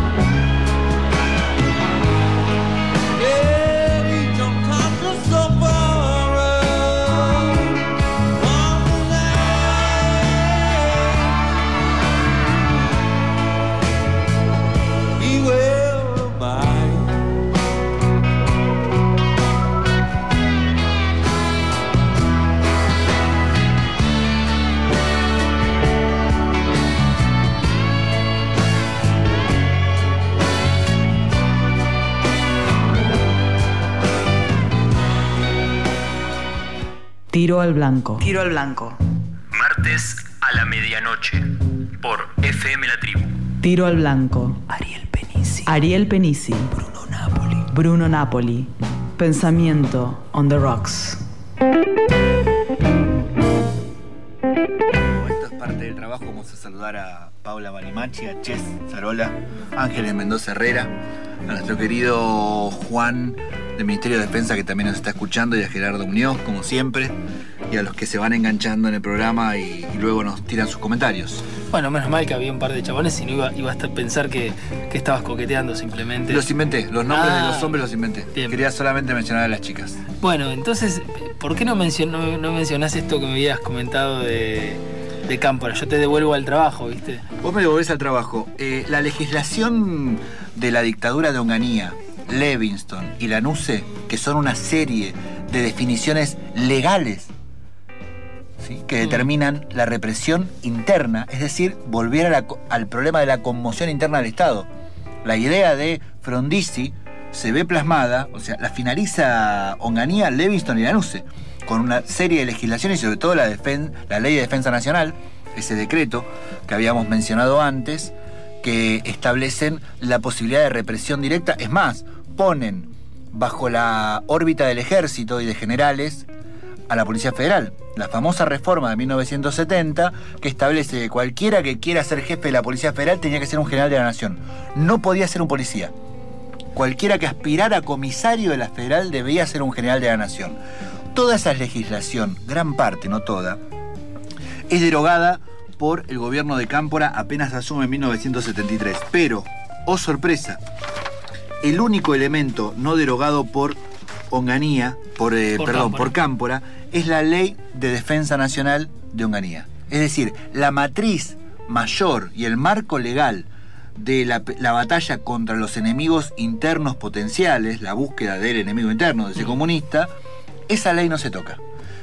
Yeah, each unconscious sufferer on the line. Beware of mine. Tiro al blanco. Tiro al blanco. Martes a la medianoche por F M La Tribu. Tiro al blanco. Ariel Penisi. Ariel Penisi. Bruno Napoli. Bruno Napoli. Pensamiento on the rocks. Como esto es parte del trabajo, vamos a saludar a Paula Balimachi, a Ches Zarola, Ángeles Mendoza Herrera, a nuestro querido Juan del Ministerio de Defensa, que también nos está escuchando, y a Gerardo Muñoz, como siempre, y a los que se van enganchando en el programa y, y luego nos tiran sus comentarios. Bueno, menos mal que había un par de chabones, si no iba, iba a pensar que, que estabas coqueteando simplemente. Los inventé, los nombres Ah, de los hombres los inventé. bien. Quería solamente mencionar a las chicas. Bueno, entonces, ¿por qué no, mencion no, no mencionás esto que me habías comentado de, de Cámpora? Yo te devuelvo al trabajo, ¿viste? Vos me devolvés al trabajo. Eh, la legislación de la dictadura de Onganía, Levingston y Lanusse, que son una serie de definiciones legales, ¿sí?, que determinan la represión interna, es decir, volver a la, al problema de la conmoción interna del Estado. La idea de Frondizi se ve plasmada, o sea, la finaliza Onganía, Levingston y Lanusse, con una serie de legislaciones y sobre todo la, defen- la Ley de Defensa Nacional, ese decreto que habíamos mencionado antes, que establecen la posibilidad de represión directa. Es más, ponen bajo la órbita del ejército y de generales a la Policía Federal. La famosa reforma de mil novecientos setenta, que establece que cualquiera que quiera ser jefe de la Policía Federal tenía que ser un general de la Nación. No podía ser un policía. cualquiera que aspirara a comisario de la Federal debía ser un general de la Nación. Toda esa legislación, gran parte, no toda, es derogada por el gobierno de Cámpora apenas asume en mil novecientos setenta y tres. Pero, oh sorpresa, el único elemento no derogado por Onganía, por, eh, Por perdón, Cámpora. por Cámpora, es la Ley de Defensa Nacional de Onganía. Es decir, la matriz mayor y el marco legal de la, la batalla contra los enemigos internos potenciales, la búsqueda del enemigo interno, de ese comunista, esa ley no se toca.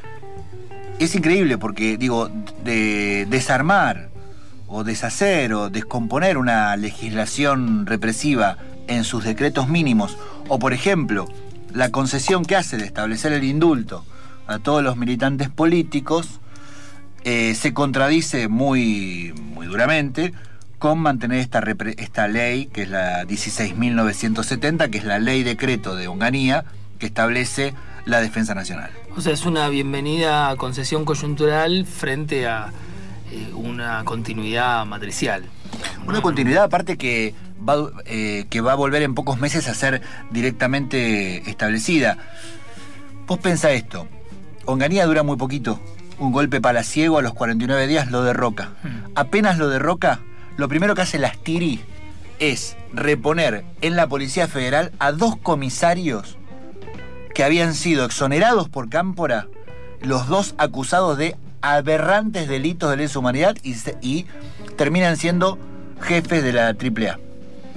Es increíble porque, digo, de desarmar o deshacer o descomponer una legislación represiva en sus decretos mínimos, o por ejemplo, la concesión que hace de establecer el indulto a todos los militantes políticos, eh, se contradice muy, muy duramente con mantener esta, repre- esta ley, que es la dieciséis mil novecientos setenta, que es la ley decreto de Onganía, que establece la defensa nacional. O sea, es una bienvenida concesión coyuntural frente a eh, una continuidad matricial. Una continuidad aparte que va, eh, que va a volver en pocos meses a ser directamente establecida. Vos pensá esto, Onganía dura muy poquito, un golpe palaciego a los cuarenta y nueve días lo derroca. Hmm. Apenas lo derroca, lo primero que hace Lastiri es reponer en la Policía Federal a dos comisarios que habían sido exonerados por Cámpora, los dos acusados de aberrantes delitos de lesa humanidad y, se, y terminan siendo jefes de la triple A.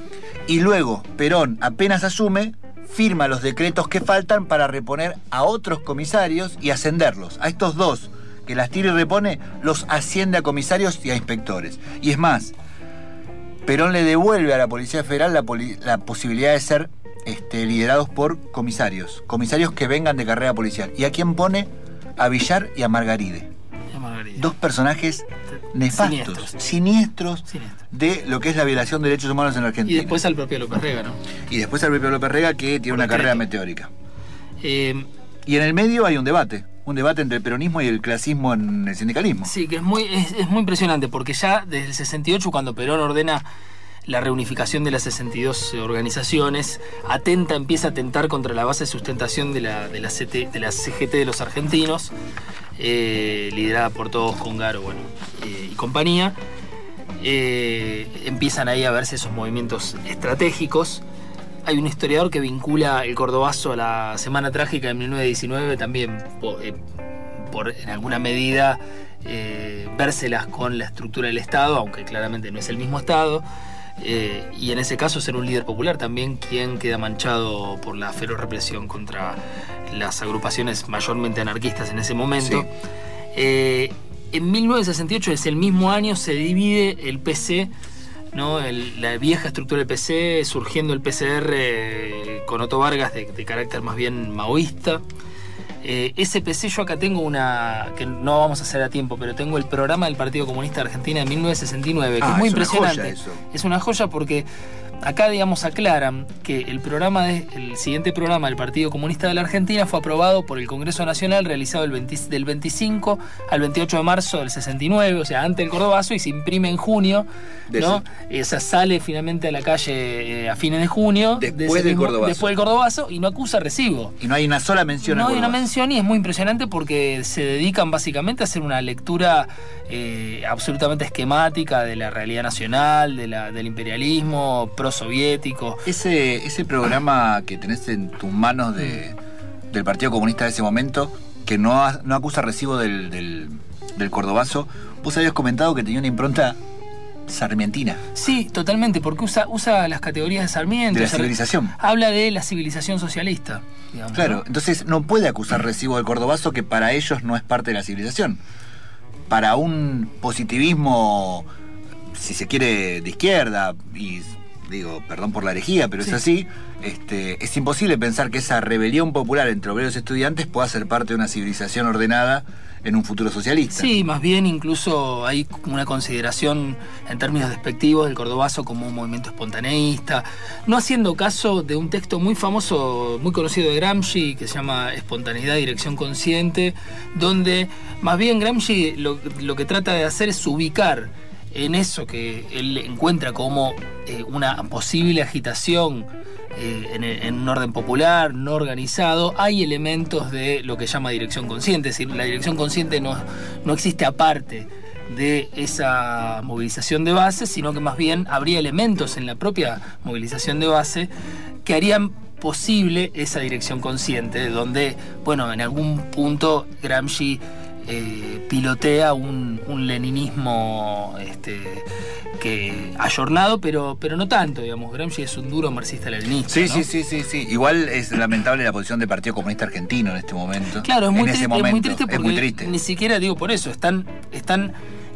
Y luego Perón apenas asume, firma los decretos que faltan para reponer a otros comisarios y ascenderlos. A estos dos que Lastiri repone, los asciende a comisarios y a inspectores. Y es más, Perón le devuelve a la Policía Federal la, poli- la posibilidad de ser este, liderados por comisarios. Comisarios que vengan de carrera policial. ¿Y a quién pone? A Villar y a Margaride. Dos personajes nefastos, Siniestros. siniestros, Siniestro. de lo que es la violación de derechos humanos en la Y Argentina. después al propio López Rega, ¿no? Y después al propio López Rega, que tiene Por una decreto. carrera meteórica. Eh, Y en el medio hay un debate, un debate entre el peronismo y el clasismo en el sindicalismo. Sí, que es muy, es, es muy impresionante, porque ya desde el sesenta y ocho, cuando Perón ordena la reunificación de las sesenta y dos organizaciones, atenta, empieza a atentar contra la base de sustentación de la, de la, C T, de la C G T de los argentinos, eh, liderada por todos Congaro, bueno, eh, y compañía. Eh, empiezan ahí a verse esos movimientos estratégicos. Hay un historiador que vincula el cordobazo a la Semana Trágica de mil novecientos diecinueve, también por, eh, por en alguna medida eh, vérselas con la estructura del Estado, aunque claramente no es el mismo Estado, eh, y en ese caso ser un líder popular también quien queda manchado por la feroz represión contra las agrupaciones mayormente anarquistas en ese momento. Sí. Eh, en mil novecientos sesenta y ocho, es el mismo año, se divide el P C, ¿no? El, la vieja estructura del P C, surgiendo el P C R eh, con Otto Vargas de, de carácter más bien maoísta. Eh, ese P C, yo acá tengo una, que no vamos a hacer a tiempo, pero tengo el programa del Partido Comunista de Argentina de mil novecientos sesenta y nueve, que Ah, es muy es una impresionante. joya eso. Es una joya porque acá, digamos, aclaran que el programa de, el siguiente programa del Partido Comunista de la Argentina fue aprobado por el Congreso Nacional, realizado el veinte, del veinticinco al veintiocho de marzo del sesenta y nueve, o sea, antes del Cordobazo, y se imprime en junio, De ¿no? Eh, o sea, sale finalmente a la calle eh, a fines de junio. de Después ese del Cordobazo. Después del Cordobazo, y no acusa recibo. Y no hay una sola mención No al hay una Cordobazo. mención, y es muy impresionante porque se dedican básicamente a hacer una lectura eh, absolutamente esquemática de la realidad nacional, de la, del imperialismo prosoviético. Ese, ese programa que tenés en tus manos de, del Partido Comunista de ese momento, que no, ha- no acusa recibo del, del, del Cordobazo, vos habías comentado que tenía una impronta sarmientina. Sí, totalmente, porque usa, usa las categorías de Sarmiento. De la o sea, civilización. Habla de la civilización socialista, digamos, Claro, ¿no? entonces no puede acusar recibo del Cordobazo, que para ellos no es parte de la civilización. Para un positivismo, si se quiere, de izquierda, y digo, perdón por la herejía, pero Sí. es así, este, es imposible pensar que esa rebelión popular entre obreros y estudiantes pueda ser parte de una civilización ordenada en un futuro socialista. Sí, más bien incluso hay una consideración en términos despectivos del Cordobazo como un movimiento espontaneísta, no haciendo caso de un texto muy famoso, muy conocido de Gramsci, que se llama Espontaneidad y Dirección Consciente, donde más bien Gramsci lo, lo que trata de hacer es ubicar en eso que él encuentra como eh, una posible agitación eh, en, en un orden popular, no organizado, hay elementos de lo que llama dirección consciente. Es decir, la dirección consciente no, no existe aparte de esa movilización de base, sino que más bien habría elementos en la propia movilización de base que harían posible esa dirección consciente, donde, bueno, en algún punto Gramsci eh, pilotea un, un leninismo este, que ayornado, pero, pero no tanto, digamos. Gramsci es un duro marxista-leninista. Sí, ¿no? sí, sí, sí, sí. Igual es lamentable la posición del Partido Comunista Argentino en este momento. Claro, es muy, en ese tri- momento. es muy triste porque es muy triste. ni siquiera digo por eso, están, están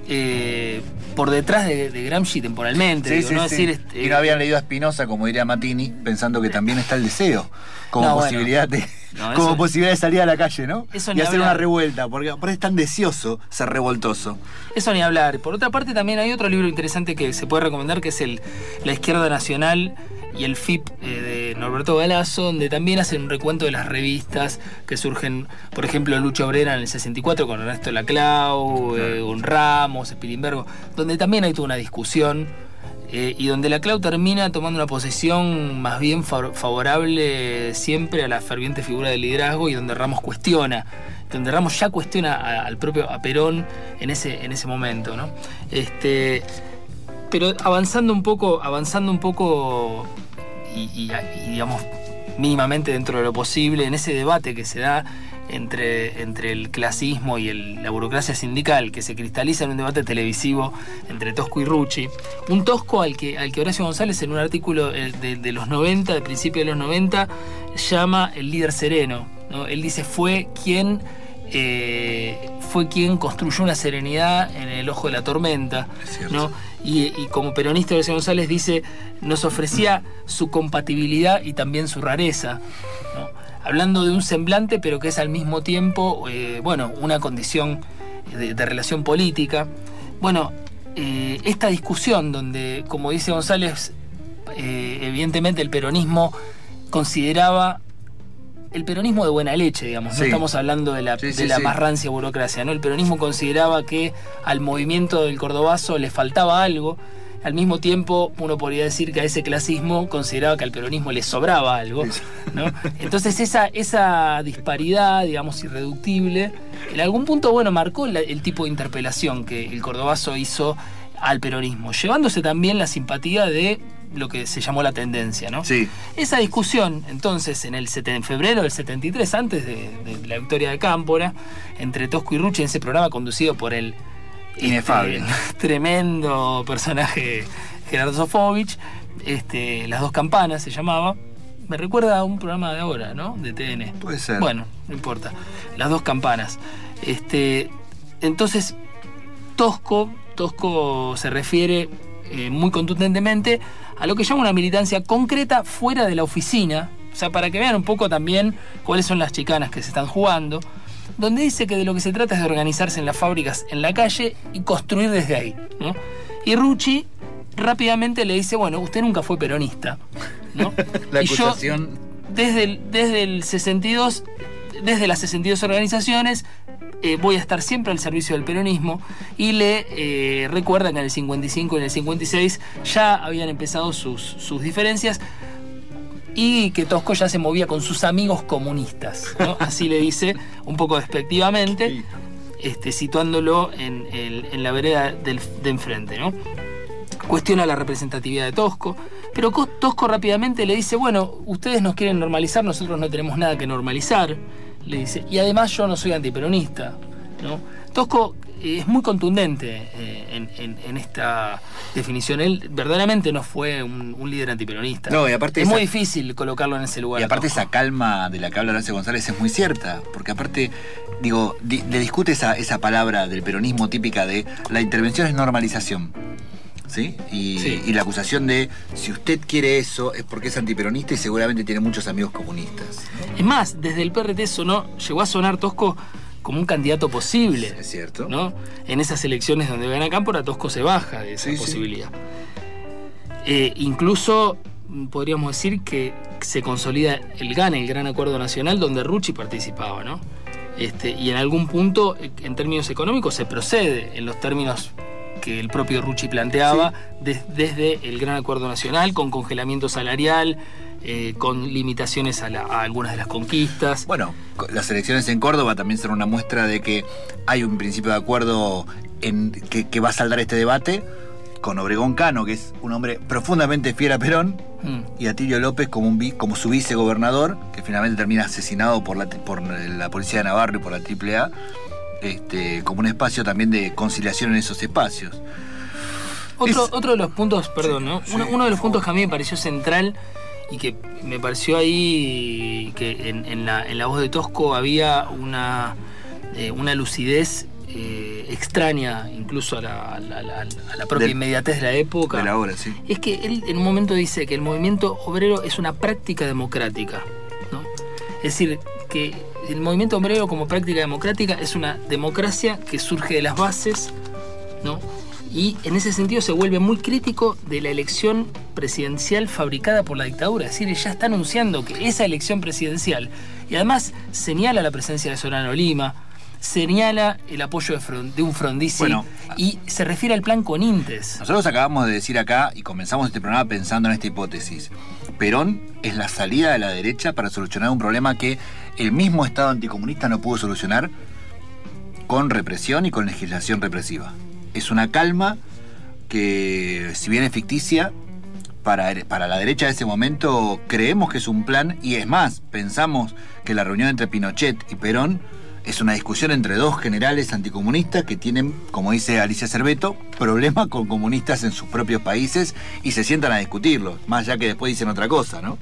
eh, por detrás de, de Gramsci temporalmente. Sí, digo, sí, ¿no? sí. Es decir, este, y no habían leído a Spinoza, como diría Matini, pensando que también está el deseo como No, posibilidad bueno. de No, como eso- posibilidad de salir a la calle, ¿no? Eso Y ni hacer hablar. una revuelta, porque por eso es tan deseoso ser revoltoso. Eso ni hablar. Por otra parte, también hay otro libro interesante que se puede recomendar, que es el La Izquierda Nacional y el F I P eh, de Norberto Galazo, donde también hacen un recuento de las revistas que surgen, por ejemplo, Lucha Obrera en el sesenta y cuatro con Ernesto Laclau, eh, con Ramos, Spilimbergo, donde también hay toda una discusión eh, y donde Laclau termina tomando una posición más bien fa- favorable siempre a la ferviente figura del liderazgo, y donde Ramos cuestiona donde Ramos ya cuestiona a- al propio a Perón en ese, en ese momento, ¿no? Este, pero avanzando un poco, avanzando un poco y, y- y, digamos mínimamente dentro de lo posible en ese debate que se da entre, entre el clasismo y el- la burocracia sindical, que se cristaliza en un debate televisivo entre Tosco y Rucci. Un Tosco al que, al que Horacio González, en un artículo eh, de, de los noventa, de principios de los noventa, llama el líder sereno, ¿no? Él dice, fue quien eh, fue quien construyó una serenidad en el ojo de la tormenta, ¿no? Y, y como peronista, Horacio González dice, nos ofrecía su compatibilidad y también su rareza, ¿no? Hablando de un semblante, pero que es al mismo tiempo, eh, bueno, una condición de, de relación política. Bueno, eh, esta discusión donde, como dice González, eh, evidentemente el peronismo consideraba el peronismo de buena leche, digamos, no Sí. estamos hablando de la, Sí, de sí, la sí. más rancia burocracia, ¿no? El peronismo consideraba que al movimiento del Cordobazo le faltaba algo. Al mismo tiempo, uno podría decir que a ese clasismo consideraba que al peronismo le sobraba algo, ¿no? Entonces esa, esa disparidad, digamos, irreductible, en algún punto, bueno, marcó la- el tipo de interpelación que el Cordobazo hizo al peronismo, llevándose también la simpatía de lo que se llamó la tendencia, ¿no? Sí. Esa discusión, entonces, en el seten- en febrero del setenta y tres, antes de, de la victoria de Cámpora, entre Tosco y Rucci, en ese programa conducido por el Inefable. este, tremendo personaje Gerardo Sofovich, este, Las Dos Campanas se llamaba. Me recuerda a un programa de ahora, ¿no? De T N. Puede ser. Bueno, no importa. Las Dos Campanas. Este, entonces, Tosco, Tosco se refiere eh, muy contundentemente a lo que llama una militancia concreta fuera de la oficina, o sea, para que vean un poco también cuáles son las chicanas que se están jugando, donde dice que de lo que se trata es de organizarse en las fábricas, en la calle, y construir desde ahí, ¿no? Y Rucci rápidamente le dice, bueno, usted nunca fue peronista, ¿no? La Y yo, acusación. desde el, desde el sesenta y dos, desde las sesenta y dos organizaciones, eh, voy a estar siempre al servicio del peronismo, y le eh, recuerda que en el cincuenta y cinco y en el cincuenta y seis ya habían empezado sus, sus diferencias, y que Tosco ya se movía con sus amigos comunistas, ¿no? Así le dice un poco despectivamente, este, situándolo en, el- en la vereda del, de enfrente, ¿no? Cuestiona la representatividad de Tosco, pero Co- Tosco rápidamente le dice, bueno, ustedes nos quieren normalizar, nosotros no tenemos nada que normalizar, le dice, y además yo no soy antiperonista, ¿no? Tosco eh, es muy contundente eh, en, en- en esta definición. Él verdaderamente no fue un, un líder antiperonista. No, y aparte es esa- muy difícil colocarlo en ese lugar. Y aparte Tosco. esa calma de la que habla Horacio González es muy cierta, porque aparte, digo, di- le discute esa, esa palabra del peronismo típica de la intervención es normalización, ¿sí? Y, Sí. y la acusación de si usted quiere eso es porque es antiperonista y seguramente tiene muchos amigos comunistas. Es más, desde el P R T sonó, llegó a sonar Tosco como un candidato posible. Es cierto. ¿No? En esas elecciones donde gana Cámpora, Tosco se baja de esa Sí, sí. posibilidad. Eh, incluso mm, podríamos decir que se consolida el GANE, el Gran Acuerdo Nacional, donde Rucci participaba, ¿no? Este, y en algún punto, eh, en términos económicos, se procede en los términos que el propio Rucci planteaba, des- desde el Gran Acuerdo Nacional, con congelamiento salarial, eh, con limitaciones a, la, a algunas de las conquistas. Bueno, las elecciones en Córdoba también son una muestra de que hay un principio de acuerdo en que, que va a saldar este debate, con Obregón Cano, que es un hombre profundamente fiel a Perón, mm. y Atilio López como, un, como su vicegobernador, que finalmente termina asesinado por la, por la policía de Navarro y por la triple A, este, como un espacio también de conciliación en esos espacios. Otro, es, otro de los puntos, perdón, ¿no? Sí, uno, uno de los puntos que a mí me pareció central y que me pareció ahí que en, en, la, en la voz de Tosco había una, eh, una lucidez Eh, extraña incluso a la, a la, a la, a la propia de, inmediatez de la época. De la hora, sí. Es que él en un momento dice que el movimiento obrero es una práctica democrática, ¿no? Es decir, que el movimiento obrero como práctica democrática es una democracia que surge de las bases, ¿no? Y en ese sentido se vuelve muy crítico de la elección presidencial fabricada por la dictadura. Es decir, ya está anunciando que esa elección presidencial, y además señala la presencia de Solano Lima, señala el apoyo de, Front, de un Frondizi, bueno, y se refiere al plan Conintes. Nosotros acabamos de decir acá, y comenzamos este programa pensando en esta hipótesis: Perón es la salida de la derecha para solucionar un problema que el mismo Estado anticomunista no pudo solucionar con represión y con legislación represiva. Es una calma que, si bien es ficticia, para, para la derecha de ese momento creemos que es un plan, y es más, pensamos que la reunión entre Pinochet y Perón es una discusión entre dos generales anticomunistas que tienen, como dice Alicia Cerveto, problemas con comunistas en sus propios países y se sientan a discutirlo, más allá que después dicen otra cosa, ¿no?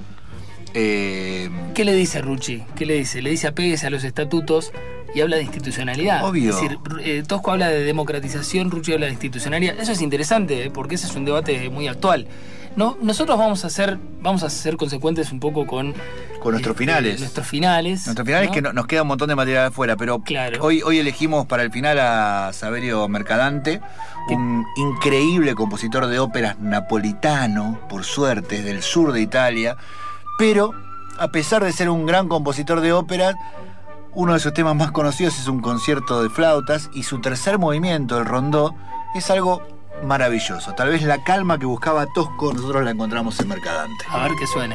Eh... ¿Qué le dice Rucci? ¿Qué le dice? Le dice apéguese a los estatutos y habla de institucionalidad. Obvio. Es decir, eh, Tosco habla de democratización, Rucci habla de institucionalidad. Eso es interesante, ¿eh? Porque ese es un debate muy actual. No, nosotros vamos a ser, vamos a ser consecuentes un poco con... Con nuestros este, finales. Nuestros finales. Nuestros finales, ¿no? Que no, nos queda un montón de material afuera, pero claro. hoy, hoy elegimos para el final a Saverio Mercadante, ¿qué? Un increíble compositor de óperas napolitano, por suerte, del sur de Italia, pero a pesar de ser un gran compositor de óperas, uno de sus temas más conocidos es un concierto de flautas, y su tercer movimiento, el rondó, es algo maravilloso. Tal vez la calma que buscaba Tosco nosotros la encontramos en Mercadante. A ver que suene.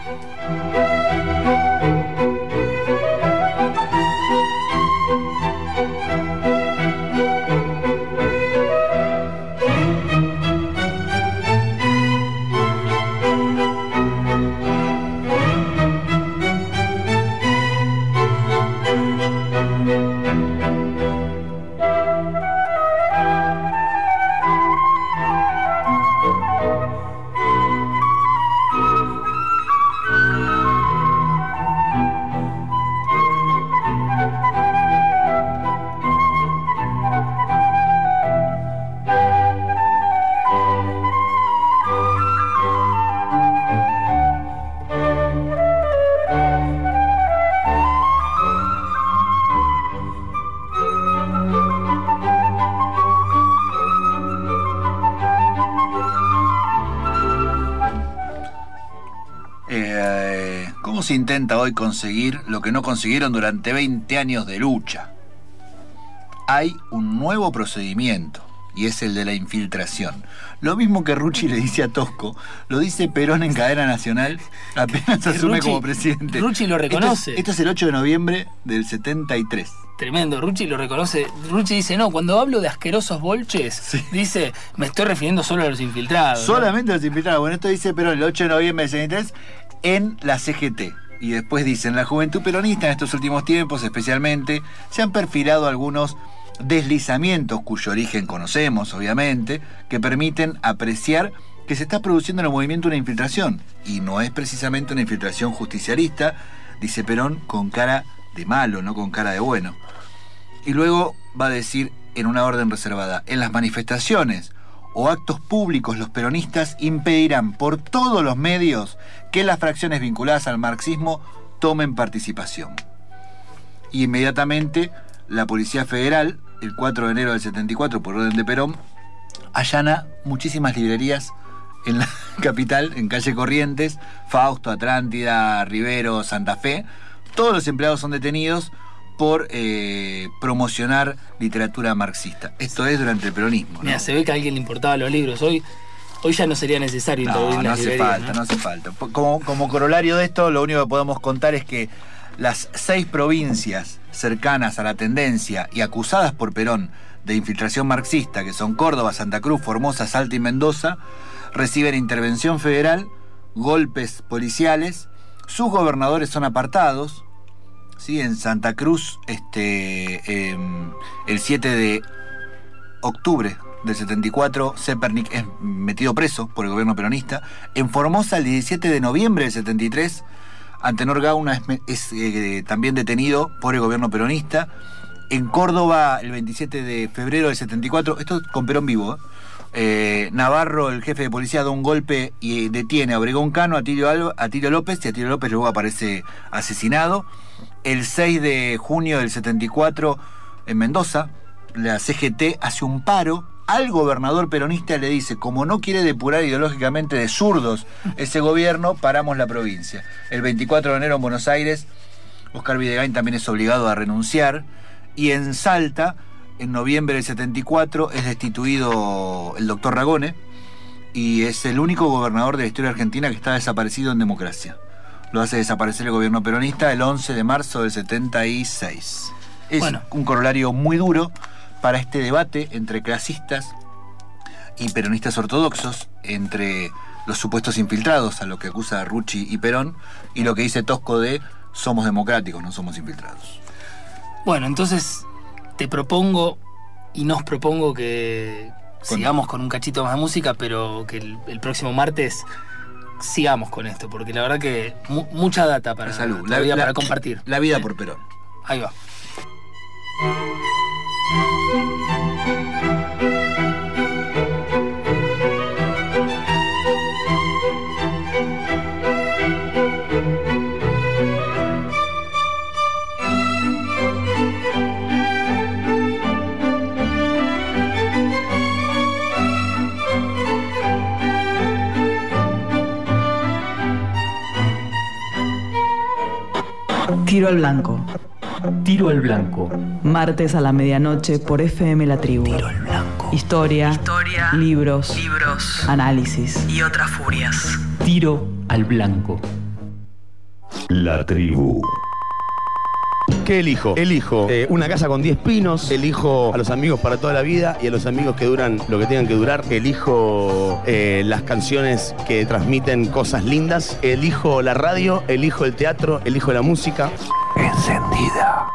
Se intenta hoy conseguir lo que no consiguieron durante veinte años de lucha. Hay un nuevo procedimiento, y es el de la infiltración. Lo mismo que Rucci le dice a Tosco, lo dice Perón en Cadena Nacional apenas asume Rucci, como presidente. Rucci lo reconoce. Esto es, esto es el ocho de noviembre del setenta y tres. Tremendo, Rucci lo reconoce. Rucci dice, no, cuando hablo de asquerosos bolches, sí. dice, me estoy refiriendo solo a los infiltrados. Solamente ¿no? a los infiltrados. Bueno, esto dice Perón el ocho de noviembre del setenta y tres en la C G T. Y después dicen, la juventud peronista en estos últimos tiempos especialmente, se han perfilado algunos deslizamientos cuyo origen conocemos, obviamente, que permiten apreciar que se está produciendo en el movimiento una infiltración. Y no es precisamente una infiltración justicialista, dice Perón, con cara de malo, no con cara de bueno. Y luego va a decir, en una orden reservada, en las manifestaciones o actos públicos los peronistas impedirán por todos los medios que las fracciones vinculadas al marxismo tomen participación. Y inmediatamente la Policía Federal, el cuatro de enero del setenta y cuatro, por orden de Perón, allana muchísimas librerías en la capital, en calle Corrientes, Fausto, Atlántida, Rivero, Santa Fe. Todos los empleados son detenidos por eh, promocionar literatura marxista. Esto es durante el peronismo, ¿no? Mira, se ve que a alguien le importaban los libros. Hoy Hoy ya no sería necesario No, introducir no las hace librerías, falta, ¿no? no hace falta. Como, como corolario de esto, lo único que podemos contar es que las seis provincias cercanas a la tendencia y acusadas por Perón de infiltración marxista, que son Córdoba, Santa Cruz, Formosa, Salta y Mendoza, reciben intervención federal, golpes policiales, sus gobernadores son apartados. ¿Sí? En Santa Cruz, este, eh, el siete de octubre del setenta y cuatro, Zepernik es metido preso por el gobierno peronista. En Formosa, el diecisiete de noviembre del setenta y tres, Antenor Gauna es, es eh, también detenido por el gobierno peronista. En Córdoba, el veintisiete de febrero del setenta y cuatro, esto con Perón vivo, ¿eh? Eh, Navarro, el jefe de policía, da un golpe y detiene a Obregón Cano, a Atilio, Alba, a Atilio López, y Atilio López luego aparece asesinado. El seis de junio del setenta y cuatro, en Mendoza, la C G T hace un paro. Al gobernador peronista le dice, como no quiere depurar ideológicamente de zurdos ese gobierno, paramos la provincia. El veinticuatro de enero en Buenos Aires, Oscar Videgain también es obligado a renunciar. Y en Salta, en noviembre del setenta y cuatro, es destituido el doctor Ragone y es el único gobernador de la historia argentina que está desaparecido en democracia. Lo hace desaparecer el gobierno peronista el once de marzo del setenta y seis. Es bueno. un corolario muy duro para este debate entre clasistas y peronistas ortodoxos, entre los supuestos infiltrados, a lo que acusa Rucci y Perón, y lo que dice Tosco de somos democráticos, no somos infiltrados. Bueno, entonces te propongo y nos propongo que con... sigamos con un cachito más de música, pero que el, el próximo martes sigamos con esto, porque la verdad que mu mucha data para, salud. La, la, para la, compartir. La vida por Perón. Ahí va. Tiro al blanco. Tiro al blanco. Martes a la medianoche por F M La Tribu. Tiro al blanco. Historia, Historia, libros, libros, análisis y otras furias. Tiro al blanco. La Tribu. ¿Qué elijo? Elijo eh, una casa con diez pinos, elijo a los amigos para toda la vida y a los amigos que duran lo que tengan que durar, elijo eh, las canciones que transmiten cosas lindas, elijo la radio, elijo el teatro, elijo la música. Encendida.